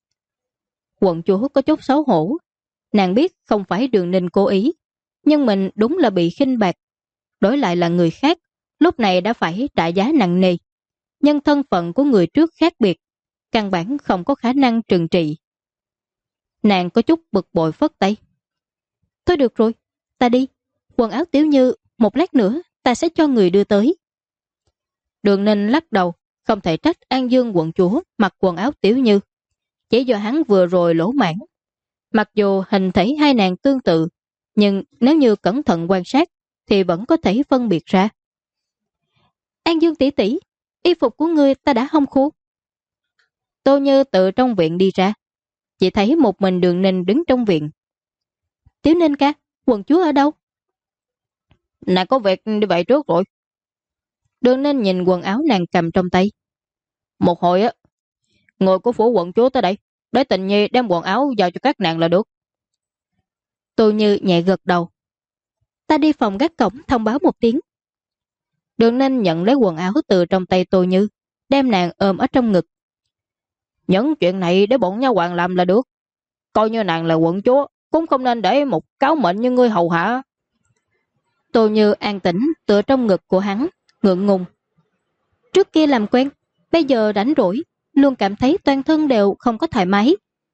Quận chúa có chút xấu hổ. Nàng biết không phải Đường Ninh cố ý, nhưng mình đúng là bị khinh bạc. Đổi lại là người khác, lúc này đã phải trả giá nặng nề. Nhưng thân phận của người trước khác biệt, căn bản không có khả năng trừng trị. Nàng có chút bực bội phất tay. Thôi được rồi, ta đi. Quần áo Tiểu Như, một lát nữa ta sẽ cho người đưa tới. Đường Ninh lắc đầu, không thể trách An Dương quận chúa mặc quần áo Tiểu Như. Chỉ do hắn vừa rồi lỗ mãn. Mặc dù hình thể hai nàng tương tự, nhưng nếu như cẩn thận quan sát thì vẫn có thể phân biệt ra. An Dương tỷ tỷ, y phục của ngươi ta đã hong khô. Tô Như từ trong viện đi ra, chỉ thấy một mình Đường Ninh đứng trong viện. Tiểu Ninh ca, quận chúa ở đâu? Nàng có việc đi vậy trước rồi. Đường Ninh nhìn quần áo nàng cầm trong tay. Một hồi á, người của phủ quận chúa tới đây, để Tình Nhi đem quần áo giao cho các nàng là được. Tô Như nhẹ gật đầu. Ta đi phòng gác cổng thông báo một tiếng. Đường Ninh nhận lấy quần áo từ trong tay Tô Như, đem nàng ôm ở trong ngực. Những chuyện này để bọn nha hoàng làm là được. Coi như nàng là quận chúa, cũng không nên để một cáo mệnh như ngươi hầu hạ. Tô Như an tĩnh tựa trong ngực của hắn, ngượng ngùng. Trước kia làm quen, bây giờ rảnh rỗi, luôn cảm thấy toàn thân đều không có thoải mái.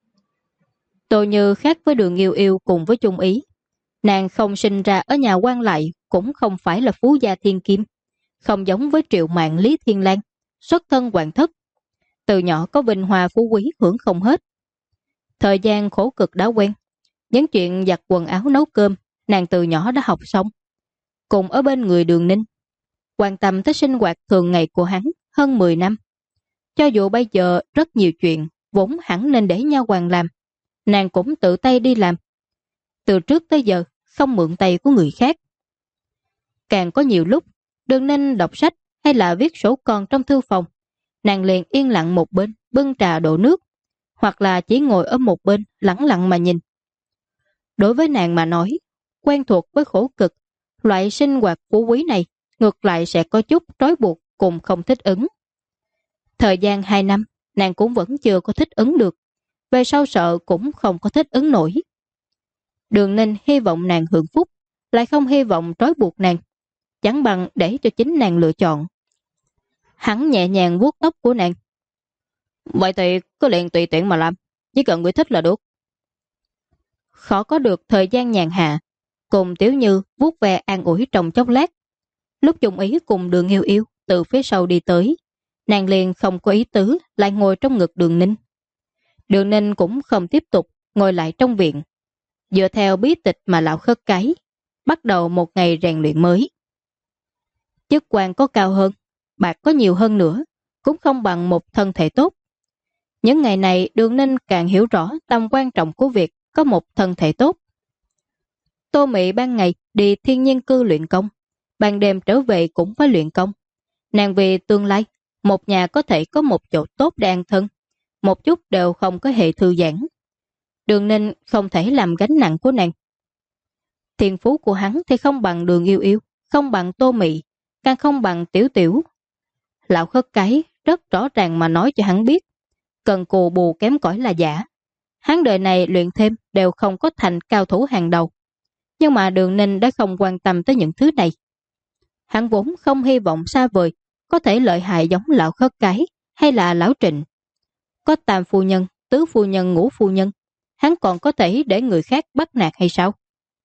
Tô Như khác với Đường Yêu Yêu cùng với Chung Ý. Nàng không sinh ra ở nhà quan lại, cũng không phải là phú gia thiên kim, không giống với Triệu Mạn Lý Thiên Lang, xuất thân hoàng thất. Từ nhỏ có vinh hoa phú quý hưởng không hết. Thời gian khổ cực đã quen, những chuyện giặt quần áo nấu cơm, nàng từ nhỏ đã học xong. Cùng ở bên người Đường Ninh, quan tâm tới sinh hoạt thường ngày của hắn hơn 10 năm. Cho dù bây giờ rất nhiều chuyện vốn hẳn nên để nha hoàn làm, nàng cũng tự tay đi làm. Từ trước tới giờ không mượn tay của người khác. Càng có nhiều lúc Đường Ninh đọc sách hay là viết sổ con trong thư phòng, nàng liền yên lặng một bên bưng trà đổ nước, hoặc là chỉ ngồi ở một bên lẳng lặng mà nhìn. Đối với nàng mà nói, quen thuộc với khổ cực, loại sinh hoạt phú quý này ngược lại sẽ có chút trói buộc cùng không thích ứng. Thời gian 2 năm, nàng cũng vẫn chưa có thích ứng được, về sau sợ cũng không có thích ứng nổi. Đường Ninh hy vọng nàng hưởng phúc, lại không hy vọng trói buộc nàng, chẳng bằng để cho chính nàng lựa chọn. Hắn nhẹ nhàng vuốt tóc của nàng. Vậy thì cứ liền tùy tiện mà làm, chỉ cần ngươi thích là được. Khó có được thời gian nhàn hạ, cùng Tiểu Như vuốt ve an ủi trong chốc lát. Lúc Chung Ý cùng Đường Yêu Yêu từ phía sau đi tới, nàng liền không có ý tứ lại ngồi trong ngực Đường Ninh. Đường Ninh cũng không tiếp tục ngồi lại trong viện, dựa theo bí tịch mà lão khất cái, bắt đầu một ngày rèn luyện mới. Chức quan có cao hơn, bạc có nhiều hơn nữa, cũng không bằng một thân thể tốt. Những ngày này Đường Ninh càng hiểu rõ tầm quan trọng của việc có một thân thể tốt. Tô Mị ban ngày đi thiên nhiên cư luyện công, ban đêm trở về cũng phải luyện công. Nàng vì tương lai, một nhà có thể có một chỗ tốt để an thân, một chút đều không có hệ thư giãn. Đường Ninh không thể làm gánh nặng của nàng. Thiên phú của hắn thì không bằng Đường Yêu Yêu, không bằng Tô Mị, càng không bằng Tiểu Tiểu. Lão khất cái rất rõ ràng mà nói cho hắn biết, cần cù bù kém cỏi là giả. Hắn đời này luyện thêm đều không có thành cao thủ hàng đầu. Nhưng mà Đường Ninh đã không quan tâm tới những thứ này. Hắn vốn không hy vọng xa vời có thể lợi hại giống lão khất cái hay là lão Trịnh. Có tam phu nhân, tứ phu nhân, ngũ phu nhân, hắn còn có thể để người khác bắt nạt hay sao?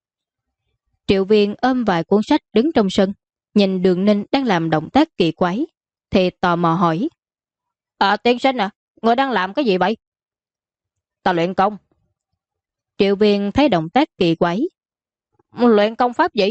Triệu Viên ôm vài cuốn sách đứng trong sân, nhìn Đường Ninh đang làm động tác kỳ quái, thì tò mò hỏi. Tiên sinh à, người đang làm cái gì vậy? Ta luyện công. Triệu Viên thấy động tác kỳ quái. Luyện công pháp gì?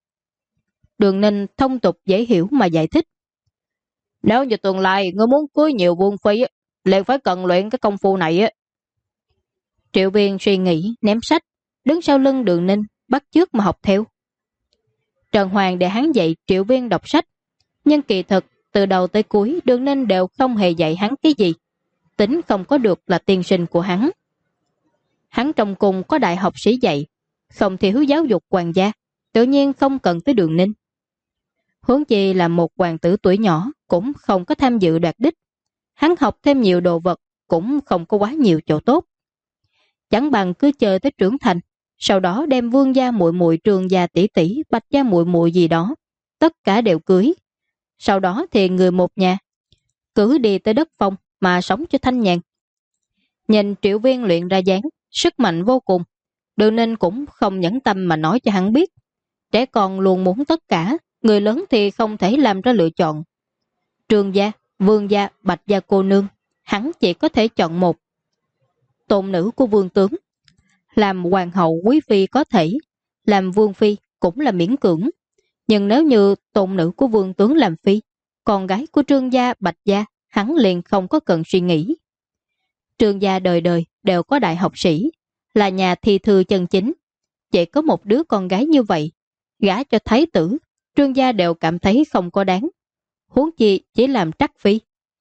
Đường Ninh thông tục dễ hiểu mà giải thích. Nếu như tương lai ngươi muốn cưới nhiều vương phi, liền phải cần luyện cái công phu này. Triệu Viên suy nghĩ, ném sách, đứng sau lưng Đường Ninh, bắt chước mà học theo. Trần Hoàng để hắn dạy Triệu Viên đọc sách, nhưng kỳ thực từ đầu tới cuối Đường Ninh đều không hề dạy hắn cái gì, tính không có được là tiên sinh của hắn. Hắn trong cùng có đại học sĩ dạy, không thiếu giáo dục hoàng gia, tự nhiên không cần tới Đường Ninh. Huống chi là một hoàng tử tuổi nhỏ cũng không có tham dự đoạt đích, hắn học thêm nhiều đồ vật cũng không có quá nhiều chỗ tốt. Chẳng bằng cứ chờ tới trưởng thành, sau đó đem Vương gia muội muội, Trường gia tỷ tỷ, Bạch gia muội muội gì đó, tất cả đều cưới. Sau đó thì người một nhà cứ đi tới đất phong mà sống cho thanh nhàn. Nhìn Triệu Viên luyện ra dáng, sức mạnh vô cùng, Đường Ninh cũng không nhẫn tâm mà nói cho hắn biết. Trẻ con luôn muốn tất cả, người lớn thì không thể làm ra lựa chọn. Trường gia, Vương gia, Bạch gia cô nương, hắn chỉ có thể chọn một. Tôn nữ của vương tướng, làm hoàng hậu quý phi có thể, làm vương phi cũng là miễn cưỡng. Nhưng nếu như tôn nữ của vương tướng làm phi, con gái của Trương gia, Bạch gia, hắn liền không có cần suy nghĩ. Trương gia đời đời đều có đại học sĩ, là nhà thi thư chân chính. Chỉ có một đứa con gái như vậy, gả cho thái tử, Trương gia đều cảm thấy không có đáng. Huống chi chỉ làm trắc phi.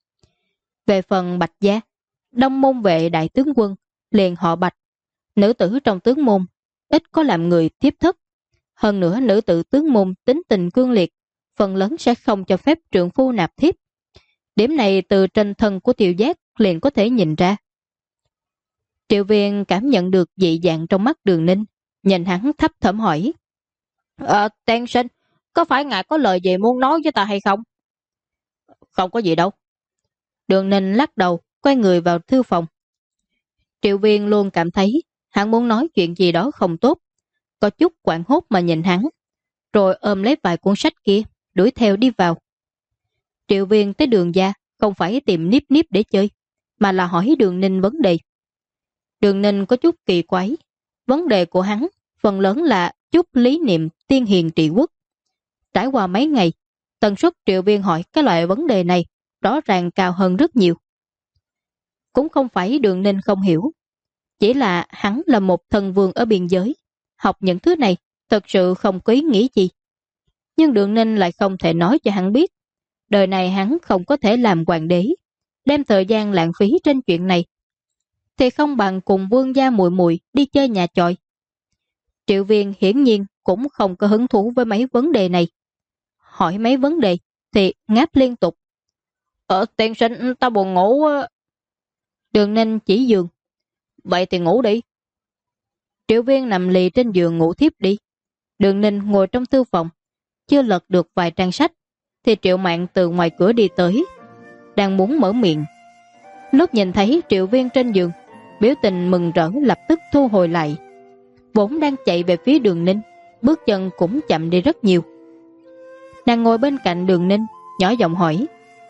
Về phần Bạch gia, Đông môn vệ đại tướng quân, liền họ Bạch. Nữ tử trong tướng môn, ít có làm người tiếp thất. Hơn nữa nữ tử tướng môn tính tình cương liệt, phần lớn sẽ không cho phép trượng phu nạp thiếp. Điểm này từ trên thân của Tiểu Giác liền có thể nhìn ra. Triệu Viên cảm nhận được dị dạng trong mắt Đường Ninh, nhìn hắn thấp thỏm hỏi. Tiên sinh, có phải ngài có lời gì muốn nói với ta hay không? Không có gì đâu. Đường Ninh lắc đầu, quay người vào thư phòng. Triệu Viên luôn cảm thấy hắn muốn nói chuyện gì đó không tốt, có chút hoảng hốt mà nhìn hắn, rồi ôm lấy vài cuốn sách kia, đuổi theo đi vào. Triệu Viên tới Đường gia không phải tìm Niếp Niếp để chơi, mà là hỏi Đường Ninh vấn đề. Đường Ninh có chút kỳ quái, vấn đề của hắn phần lớn là chút lý niệm tiên hiền trị quốc. Trải qua mấy ngày, tần suất Triệu Viên hỏi cái loại vấn đề này rõ ràng cao hơn rất nhiều. Cũng không phải Đường Ninh không hiểu, chỉ là hắn là một thần vương ở biên giới, học những thứ này thật sự không có ý nghĩa gì. Nhưng Đường Ninh lại không thể nói cho hắn biết, đời này hắn không có thể làm hoàng đế, đem thời gian lãng phí trên chuyện này, thì không bằng cùng vương gia muội muội đi chơi nhà chòi. Triệu Viên hiển nhiên cũng không có hứng thú với mấy vấn đề này. Hỏi mấy vấn đề thì ngáp liên tục. Tiên sinh, ta buồn ngủ. Đường Ninh chỉ giường. Vậy thì ngủ đi. Triệu Viên nằm lì trên giường ngủ thiếp đi. Đường Ninh ngồi trong thư phòng, chưa lật được vài trang sách thì Triệu Mạn từ ngoài cửa đi tới, đang muốn mở miệng. Lúc nhìn thấy Triệu Viên trên giường, biểu tình mừng rỡ lập tức thu hồi lại. Vốn đang chạy về phía Đường Ninh, bước chân cũng chậm đi rất nhiều. Nàng ngồi bên cạnh Đường Ninh, nhỏ giọng hỏi.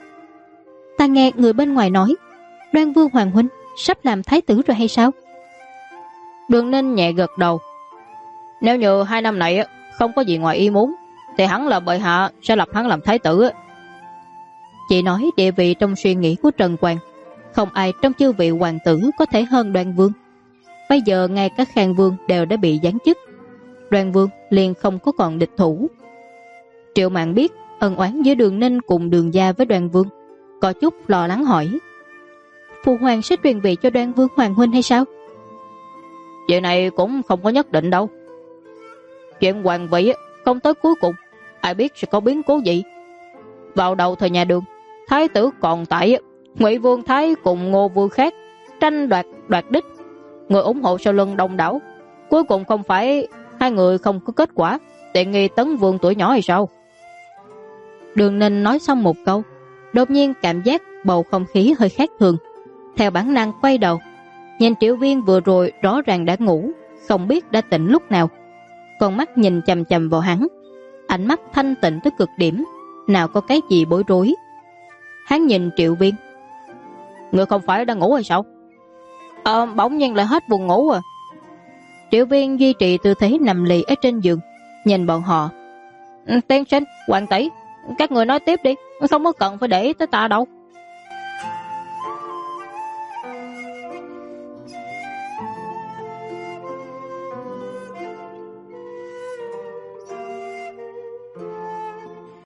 Ta nghe người bên ngoài nói Đoan Vương Hoàng huynh sắp làm thái tử rồi hay sao? Đường Ninh nhẹ gật đầu. Nếu như 2 năm này không có gì ngoài ý muốn, thì hắn là bệ hạ sẽ lập hắn làm thái tử. Chị nói địa vị trong suy nghĩ của Trần Quang, không ai trong chư vị hoàng tử có thể hơn Đoan Vương. Bây giờ ngay cả Khang Vương đều đã bị giáng chức, Đoan Vương liền không có còn địch thủ. Triệu Mạn biết ân oán giữa Đường Ninh cùng Đường gia với Đoan Vương, có chút lo lắng hỏi. Phụ hoàng sẽ truyền vị cho Đoan Vương Hoàng huynh hay sao? Chuyện này cũng không có nhất định đâu. Chuyện hoàng vị không tới cuối cùng, ai biết sẽ có biến cố gì. Vào đầu thời nhà Đường, thái tử còn tại, Ngụy Vương Thái cùng Ngô Vương khác tranh đoạt đích, người ủng hộ sau lưng đông đảo. Cuối cùng không phải hai người không có kết quả, tiện nghi Tấn Vương tuổi nhỏ hay sao? Đường Ninh nói xong một câu, đột nhiên cảm giác bầu không khí hơi khác thường. Theo bản năng quay đầu, nhìn Triệu Viên vừa rồi rõ ràng đã ngủ, không biết đã tỉnh lúc nào. Con mắt nhìn chằm chằm vào hắn, ánh mắt thanh tịnh tới cực điểm, nào có cái gì bối rối. Hắn nhìn Triệu Viên. Người không phải đang ngủ hay sao? Bỗng nhiên lại hết buồn ngủ à. Triệu Viên duy trì tư thế nằm lì ở trên giường, nhìn bọn họ. Tiên sinh, hoàng tỷ, các người nói tiếp đi, không có cần phải để ý tới ta đâu.